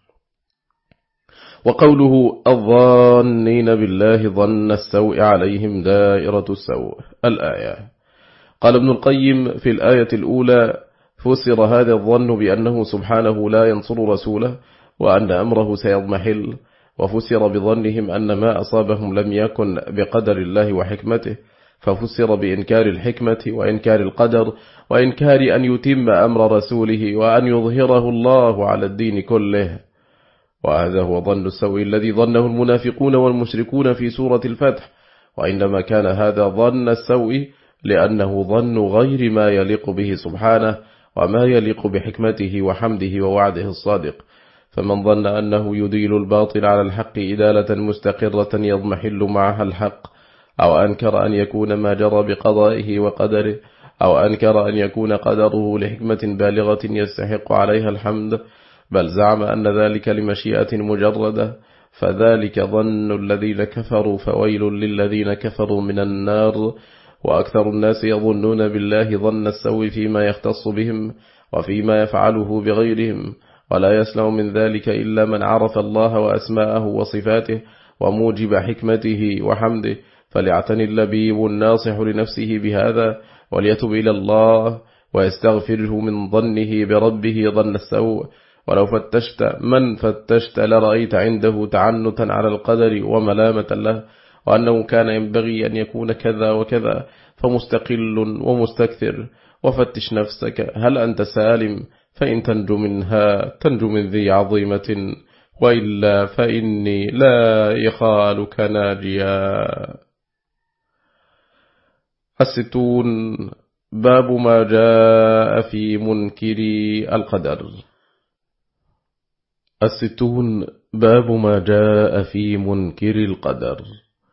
وقوله: الظانين بالله ظن السوء عليهم دائرة السوء. الآية. قال ابن القيم في الآية الأولى: فسر هذا الظن بأنه سبحانه لا ينصر رسوله، وأن أمره سيضمحل، وفسر بظنهم أن ما أصابهم لم يكن بقدر الله وحكمته، ففسر بإنكار الحكمة وإنكار القدر وإنكار أن يتم أمر رسوله وأن يظهره الله على الدين كله. وهذا هو ظن السوء الذي ظنه المنافقون والمشركون في سورة الفتح، وإنما كان هذا ظن السوء لأنه ظن غير ما يليق به سبحانه وما يليق بحكمته وحمده ووعده الصادق. فمن ظن أنه يديل الباطل على الحق إدالة مستقرة يضمحل معها الحق، أو أنكر أن يكون ما جرى بقضائه وقدره، أو أنكر أن يكون قدره لحكمة بالغة يستحق عليها الحمد، بل زعم أن ذلك لمشيئة مجردة، فذلك ظن الذين كفروا، فويل للذين كفروا من النار. وأكثر الناس يظنون بالله ظن السوء فيما يختص بهم وفيما يفعله بغيرهم، ولا يسلم من ذلك إلا من عرف الله وأسماءه وصفاته وموجب حكمته وحمده، فليعتني اللبيب الناصح لنفسه بهذا، وليتب إلى الله ويستغفره من ظنه بربه ظن السوء. ولو فتشت من فتشت لرأيت عنده تعنتا على القدر وملامة له، وأنه كان ينبغي أن يكون كذا وكذا، فمستقل ومستكثر. وفتش نفسك هل أنت سالم، فإن تنجو منها تنجو من ذي عظيمة، وإلا فإني لا يخالك ناجيا. الستون باب ما جاء في منكر القدر. الستون. باب ما جاء في منكر القدر.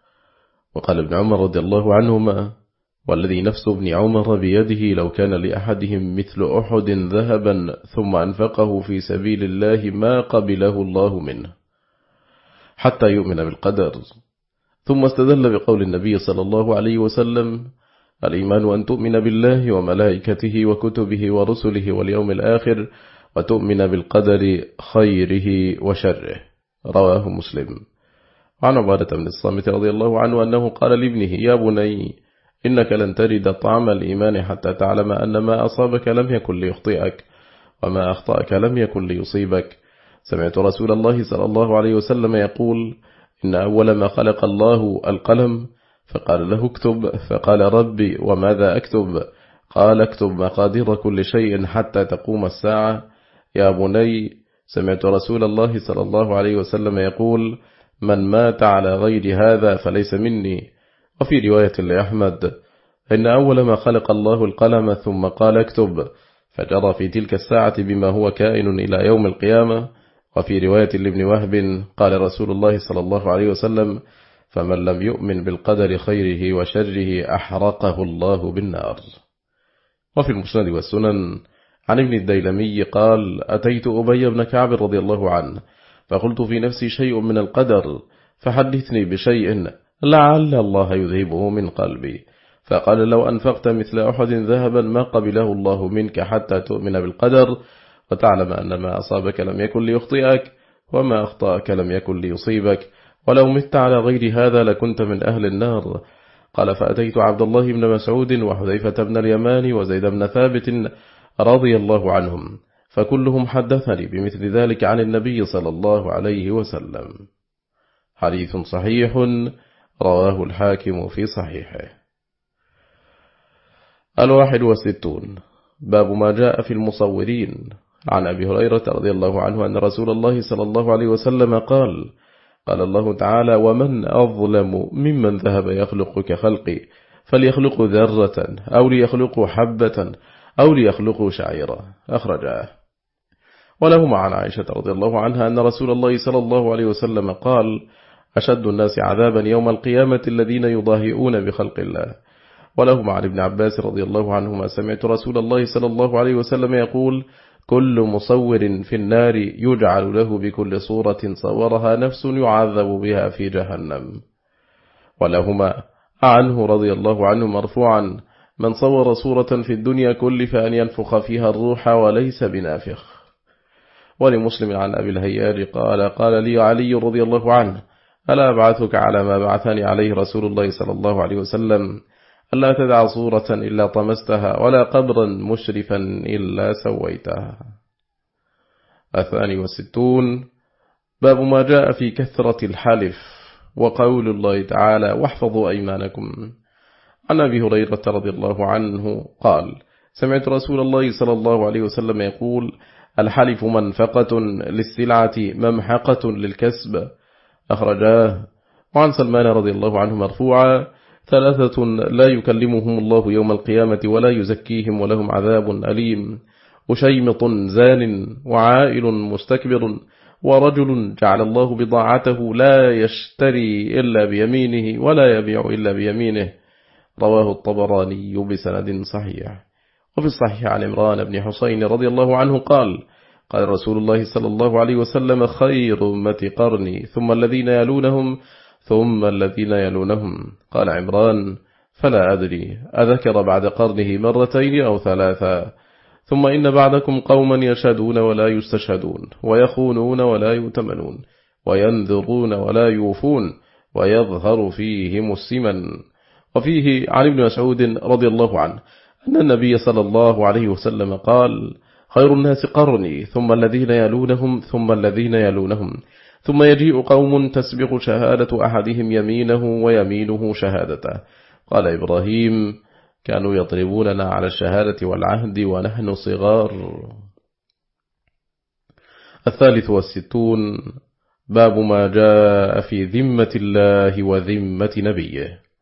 وقال ابن عمر رضي الله عنهما: والذي نفس ابن عمر بيده لو كان لأحدهم مثل أحد ذهبا ثم أنفقه في سبيل الله ما قبله الله منه حتى يؤمن بالقدر. ثم استدل بقول النبي صلى الله عليه وسلم: الإيمان أن تؤمن بالله وملائكته وكتبه ورسله واليوم الآخر وتؤمن بالقدر خيره وشره. رواه مسلم. وعن عبادة بن الصامت رضي الله عنه أنه قال لابنه: يا بني، إنك لن تجد طعم الإيمان حتى تعلم أن ما أصابك لم يكن ليخطئك وما أخطأك لم يكن ليصيبك. سمعت رسول الله صلى الله عليه وسلم يقول: إن أول ما خلق الله القلم، فقال له: اكتب. فقال: ربي وماذا أكتب؟ قال: اكتب مقادير كل شيء حتى تقوم الساعة. يا بني، سمعت رسول الله صلى الله عليه وسلم يقول: من مات على غير هذا فليس مني. وفي رواية لأحمد: إن أول ما خلق الله القلم ثم قال: اكتب، فجرى في تلك الساعة بما هو كائن إلى يوم القيامة. وفي رواية لابن وهب قال رسول الله صلى الله عليه وسلم: فمن لم يؤمن بالقدر خيره وشره أحرقه الله بالنار. وفي المسند والسنن عن ابن الديلمي قال: أتيت أبي بن كعب رضي الله عنه فقلت في نفسي شيء من القدر، فحدثني بشيء لعل الله يذهبه من قلبي. فقال: لو أنفقت مثل أحد ذهبا ما قبله الله منك حتى تؤمن بالقدر وتعلم أن ما أصابك لم يكن ليخطئك وما أخطأك لم يكن ليصيبك، ولو مت على غير هذا لكنت من أهل النار. قال: فأتيت عبد الله بن مسعود وحذيفة بن اليمان وزيد بن ثابت رضي الله عنهم، فكلهم حدثني بمثل ذلك عن النبي صلى الله عليه وسلم. حديث صحيح رواه الحاكم في صحيحه. الواحد والستون. باب ما جاء في المصورين. عن أبي هريرة رضي الله عنه أن رسول الله صلى الله عليه وسلم قال: قال الله تعالى: ومن أظلم ممن ذهب يخلق كخلقي، فليخلق ذرة أو ليخلق حبة أو ليخلق شعيرا. أخرجاه. ولهما عن عائشة رضي الله عنها أن رسول الله صلى الله عليه وسلم قال: أشد الناس عذابا يوم القيامة الذين يضاهئون بخلق الله. ولهما عن ابن عباس رضي الله عنهما: سمعت رسول الله صلى الله عليه وسلم يقول: كل مصور في النار يجعل له بكل صورة صورها نفس يعذب بها في جهنم. ولهما عنه رضي الله عنه مرفوعا: من صور صورة في الدنيا كلف أن ينفخ فيها الروح وليس بنافخ. ولمسلم عن أبي الهياج قال: قال لي علي رضي الله عنه: ألا أبعثك على ما بعثني عليه رسول الله صلى الله عليه وسلم؟ ألا تدع صورة إلا طمستها ولا قبرا مشرفا إلا سويتها. الثاني والستون. باب ما جاء في كثرة الحلف وقول الله تعالى: واحفظوا أيمانكم. عن أبي هريرة رضي الله عنه قال: سمعت رسول الله صلى الله عليه وسلم يقول: الحلف منفقة للسلعة ممحقة للكسب. أخرجاه. وعن سلمان رضي الله عنه مرفوعا: ثلاثة لا يكلمهم الله يوم القيامة ولا يزكيهم ولهم عذاب أليم: وشيمط زان وعائل مستكبر ورجل جعل الله بضاعته لا يشتري إلا بيمينه ولا يبيع إلا بيمينه. رواه الطبراني بسند صحيح. وفي الصحيح عن عمران بن حسين رضي الله عنه قال: قال رسول الله صلى الله عليه وسلم: خير أمتي قرني ثم الذين يلونهم ثم الذين يلونهم. قال عمران: فلا أدري أذكر بعد قرنه مرتين أو ثلاثا. ثم إن بعدكم قوما يشهدون ولا يستشهدون ويخونون ولا يؤتمنون وينذرون ولا يوفون ويظهر فيهم السمن. وفيه عن ابن مسعود رضي الله عنه أن النبي صلى الله عليه وسلم قال: خير الناس قرني ثم الذين يلونهم ثم الذين يلونهم ثم يجيء قوم تسبق شهادة أحدهم يمينه ويمينه شهادته. قال إبراهيم: كانوا يضربوننا على الشهادة والعهد ونحن صغار. الثالث والستون. باب ما جاء في ذمة الله وذمة نبيه.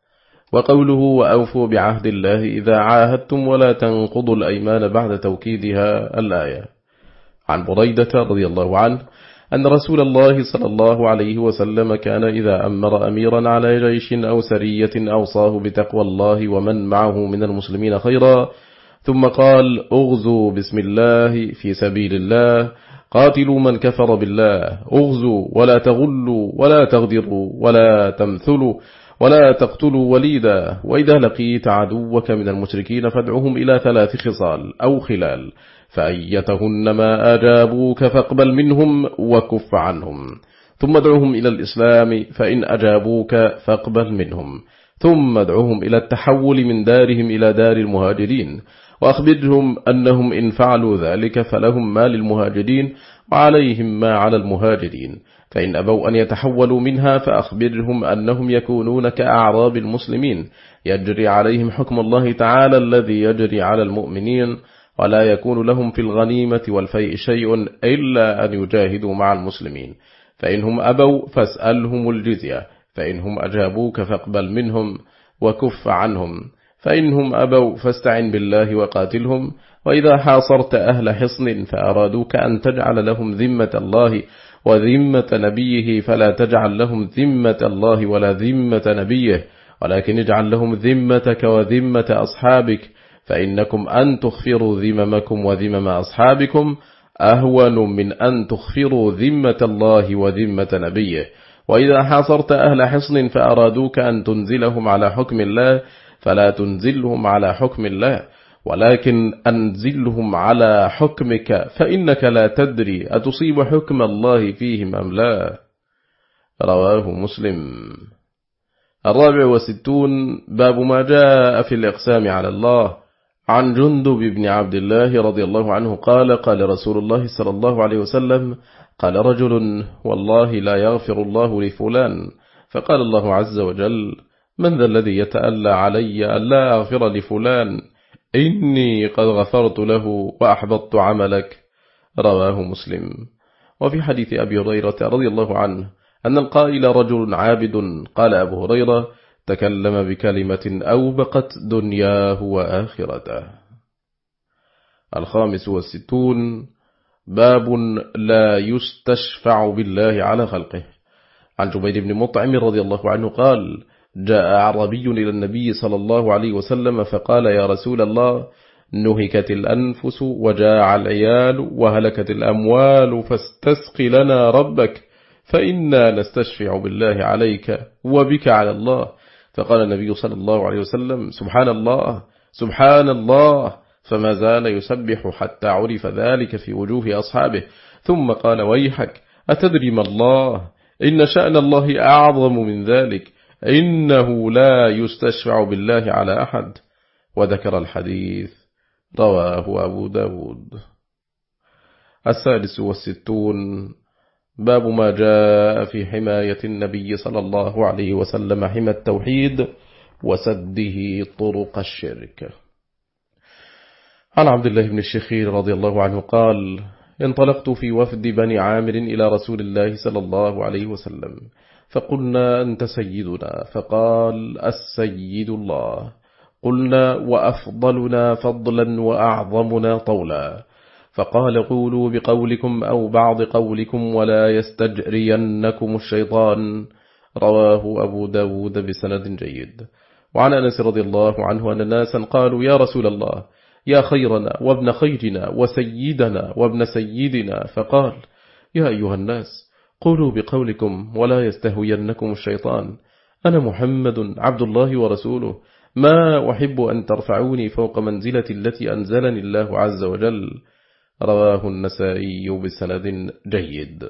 وقوله وأوفوا بعهد الله إذا عاهدتم ولا تنقضوا الأيمان بعد توكيدها الآية. عن بريدة رضي الله عنه أن رسول الله صلى الله عليه وسلم كان إذا أمر أميرا على جيش أو سرية أوصاه بتقوى الله ومن معه من المسلمين خيرا، ثم قال اغزوا بسم الله في سبيل الله، قاتلوا من كفر بالله، اغزوا ولا تغلوا ولا تغدروا ولا تمثلوا ولا تقتلوا وليدا، وإذا لقيت عدوك من المشركين فادعهم إلى ثلاث خصال أو خلال، فأيتهن ما أجابوك فاقبل منهم وكف عنهم، ثم ادعهم إلى الإسلام فإن أجابوك فاقبل منهم، ثم ادعهم إلى التحول من دارهم إلى دار المهاجرين، وأخبرهم أنهم إن فعلوا ذلك فلهم ما للمهاجرين وعليهم ما على المهاجرين، فإن أبوا أن يتحولوا منها فأخبرهم أنهم يكونون كأعراب المسلمين يجري عليهم حكم الله تعالى الذي يجري على المؤمنين، ولا يكون لهم في الغنيمة والفيء شيء إلا أن يجاهدوا مع المسلمين، فإنهم أبوا فاسألهم الجزية، فإنهم أجابوك فاقبل منهم وكف عنهم، فإنهم أبوا فاستعن بالله وقاتلهم، وإذا حاصرت أهل حصن فأرادوك أن تجعل لهم ذمة الله وذمة نبيه فلا تجعل لهم ذمة الله ولا ذمة نبيه، ولكن اجعل لهم ذمتك وذمة أصحابك، فإنكم أن تخفروا ذممكم وذمم أصحابكم أهون من أن تخفروا ذمة الله وذمة نبيه. وإذا حاصرت أهل حصن فأرادوك أن تنزلهم على حكم الله فلا تنزلهم على حكم الله، ولكن أنزلهم على حكمك، فإنك لا تدري أتصيب حكم الله فيهم أم لا. رواه مسلم. الرابع والستون باب ما جاء في الإقسام على الله. عن جندب بن عبد الله رضي الله عنه قال قال رسول الله صلى الله عليه وسلم قال رجل والله لا يغفر الله لفلان، فقال الله عز وجل من ذا الذي يتألى علي ألا أغفر لفلان، إني قد غفرت له وأحبطت عملك. رواه مسلم. وفي حديث أبي هريرة رضي الله عنه أن القائل رجل عابد، قال أبو هريرة تكلم بكلمة أوبقت دنياه وآخرته. الخامس والستون باب لا يستشفع بالله على خلقه. عن جبير بن مطعم رضي الله عنه قال جاء أعرابي إلى النبي صلى الله عليه وسلم فقال يا رسول الله نهكت الأنفس وجاع العيال وهلكت الأموال فاستسق لنا ربك فإنا نستشفع بالله عليك وبك على الله. فقال النبي صلى الله عليه وسلم سبحان الله سبحان الله، فما زال يسبح حتى عرف ذلك في وجوه أصحابه، ثم قال ويحك أتدري ما الله، إن شأن الله أعظم من ذلك، إنه لا يستشفع بالله على أحد. وذكر الحديث. رواه أبو داود. السادس والستون باب ما جاء في حماية النبي صلى الله عليه وسلم حمى التوحيد وسده طرق الشرك. عن عبد الله بن الشخير رضي الله عنه قال انطلقت في وفد بني عامر إلى رسول الله صلى الله عليه وسلم فقلنا أنت سيدنا، فقال السيد الله. قلنا وأفضلنا فضلا وأعظمنا طولا، فقال قولوا بقولكم أو بعض قولكم ولا يستجرينكم الشيطان. رواه أبو داود بسند جيد. وعن أنس رضي الله عنه أن ناسا قالوا يا رسول الله يا خيرنا وابن خيرنا وسيدنا وابن سيدنا، فقال يا أيها الناس قولوا بقولكم ولا يستهوينكم الشيطان، أنا محمد عبد الله ورسوله، ما أحب أن ترفعوني فوق منزلة التي أنزلني الله عز وجل. رواه النسائي بسند جيد.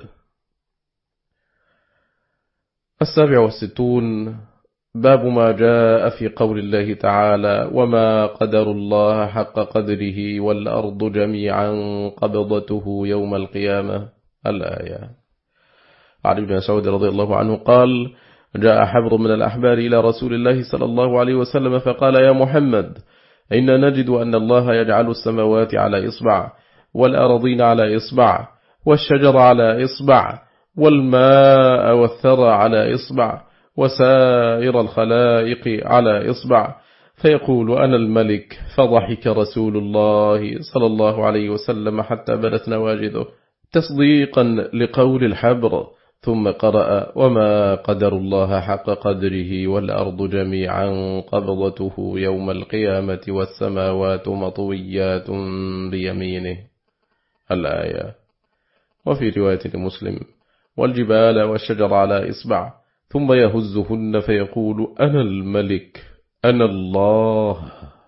السابع والستون باب ما جاء في قول الله تعالى وما قدر الله حق قدره والأرض جميعا قبضته يوم القيامة الآية. عن ابن مسعود رضي الله عنه قال جاء حبر من الأحبار إلى رسول الله صلى الله عليه وسلم فقال يا محمد إن نجد أن الله يجعل السماوات على إصبع والأرضين على إصبع والشجر على إصبع والماء والثرى على إصبع وسائر الخلائق على إصبع فيقول أنا الملك، فضحك رسول الله صلى الله عليه وسلم حتى بدت نواجذه تصديقا لقول الحبر، ثم قرأ وما قدر الله حق قدره والأرض جميعا قبضته يوم القيامة والسماوات مطويات بيمينه الآية. وفي رواية لمسلم والجبال والشجر على إصبع، ثم يهزهن فيقول أنا الملك أنا الله.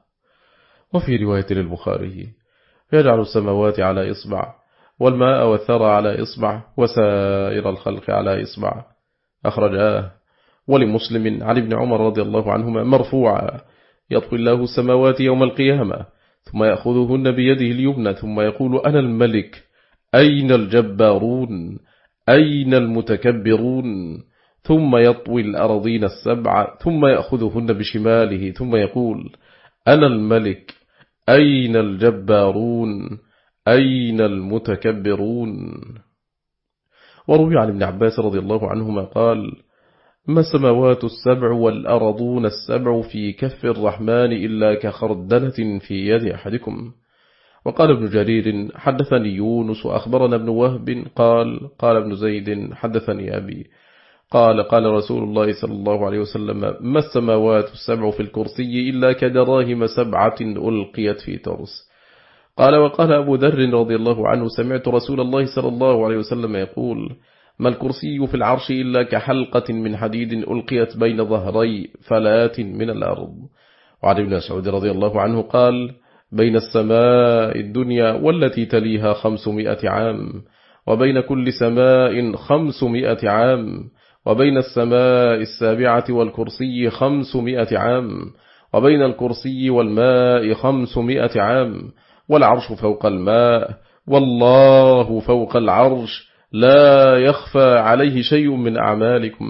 وفي رواية للبخاري يجعل السماوات على إصبع والماء والثرى على إصبع وسائر الخلق على إصبع، أخرجاه. ولمسلم عن ابن عمر رضي الله عنهما مرفوعا يطوي الله السماوات يوم القيامة ثم يأخذهن بيده اليمنى ثم يقول أنا الملك أين الجبارون أين المتكبرون، ثم يطوي الأرضين السبع ثم يأخذهن بشماله ثم يقول أنا الملك أين الجبارون أين المتكبرون. وروي عن ابن عباس رضي الله عنهما قال ما السماوات السبع والأرضون السبع في كف الرحمن إلا كخردلة في يد أحدكم. وقال ابن جرير حدثني يونس وأخبرنا ابن وهب قال قال ابن زيد حدثني أبي قال قال رسول الله صلى الله عليه وسلم ما السماوات السبع في الكرسي إلا كدراهم سبعة ألقيت في ترس. قال وقال أبو ذر رضي الله عنه سمعت رسول الله صلى الله عليه وسلم يقول ما الكرسي في العرش إلا كحلقة من حديد ألقيت بين ظهري فلات من الأرض. وعن ابن مسعود رضي الله عنه قال بين السماء الدنيا والتي تليها خمسمائة عام، وبين كل سماء خمسمائة عام، وبين السماء السابعة والكرسي خمسمائة عام، وبين الكرسي والماء خمسمائة عام، والعرش فوق الماء والله فوق العرش لا يخفى عليه شيء من أعمالكم.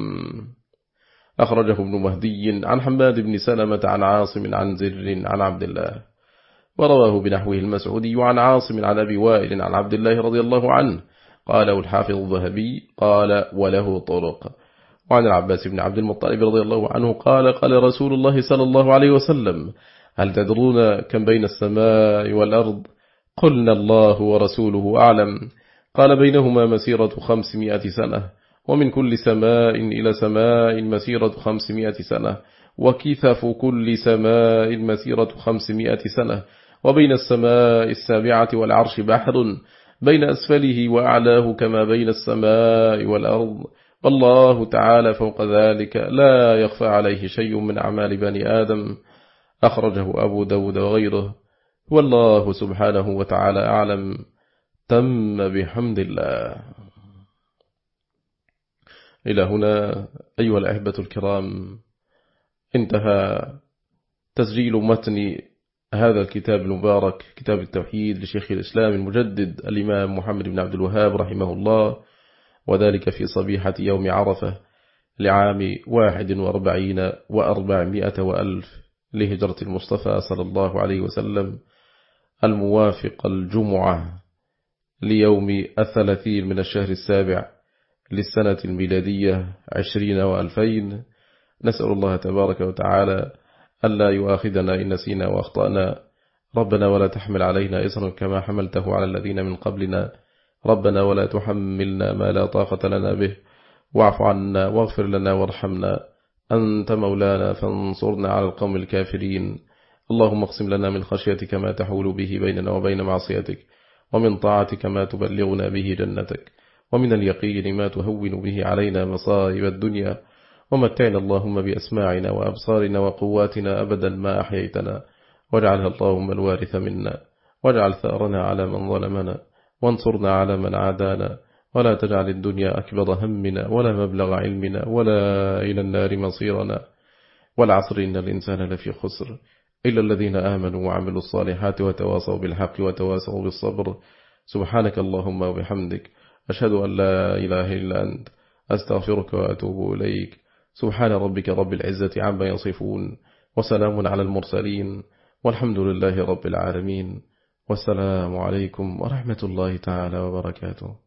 أخرجه ابن مهدي عن حماد بن سلمة عن عاصم عن زر عن عبد الله، ورواه بنحوه المسعودي عن عاصم عن أبي وائل عن عبد الله رضي الله عنه قاله الحافظ الذهبي قال وله طرق. وعن العباس بن عبد المطلب رضي الله عنه قال قال رسول الله صلى الله عليه وسلم هل تدرون كم بين السماء والأرض؟ قلنا الله ورسوله أعلم. قال بينهما مسيرة خمسمائة سنة، ومن كل سماء إلى سماء مسيرة خمسمائة سنة، وكثف كل سماء مسيرة خمسمائة سنة، وبين السماء السابعة والعرش بحر بين أسفله وأعلاه كما بين السماء والأرض، والله تعالى فوق ذلك لا يخفى عليه شيء من أعمال بني آدم. أخرجه أبو داود وغيره، والله سبحانه وتعالى أعلم. تم بحمد الله. إلى هنا أيها الأحبة الكرام انتهى تسجيل متن هذا الكتاب المبارك كتاب التوحيد لشيخ الإسلام المجدد الإمام محمد بن عبد الوهاب رحمه الله، وذلك في صبيحة يوم عرفة لعام واحد وأربعين وأربعمائة وألف لهجرة المصطفى صلى الله عليه وسلم، الموافق الجمعة ليوم الثلاثين من الشهر السابع للسنة الميلادية عشرين وألفين. نسأل الله تبارك وتعالى ألا يؤاخذنا إن نسينا وأخطأنا. ربنا ولا تحمل علينا إصرا كما حملته على الذين من قبلنا. ربنا ولا تحملنا ما لا طاقة لنا به. واعف عنا واغفر لنا وارحمنا، أنت مولانا فانصرنا على القوم الكافرين. اللهم اقسم لنا من خشيتك ما تحول به بيننا وبين معصيتك، ومن طاعتك ما تبلغنا به جنتك، ومن اليقين ما تهون به علينا مصائب الدنيا، ومتعنا اللهم بأسماعنا وأبصارنا وقواتنا أبدا ما أحييتنا، واجعلها اللهم الوارث منا، واجعل ثأرنا على من ظلمنا، وانصرنا على من عادانا، ولا تجعل الدنيا أكبر همنا ولا مبلغ علمنا ولا إلى النار مصيرنا. والعصر إن الإنسان لفي خسر إلا الذين آمنوا وعملوا الصالحات وتواصوا بالحق وتواصوا بالصبر. سبحانك اللهم وبحمدك، أشهد أن لا إله إلا أنت، أستغفرك وأتوب إليك. سبحان ربك رب العزة عما يصفون، وسلام على المرسلين، والحمد لله رب العالمين. والسلام عليكم ورحمة الله تعالى وبركاته.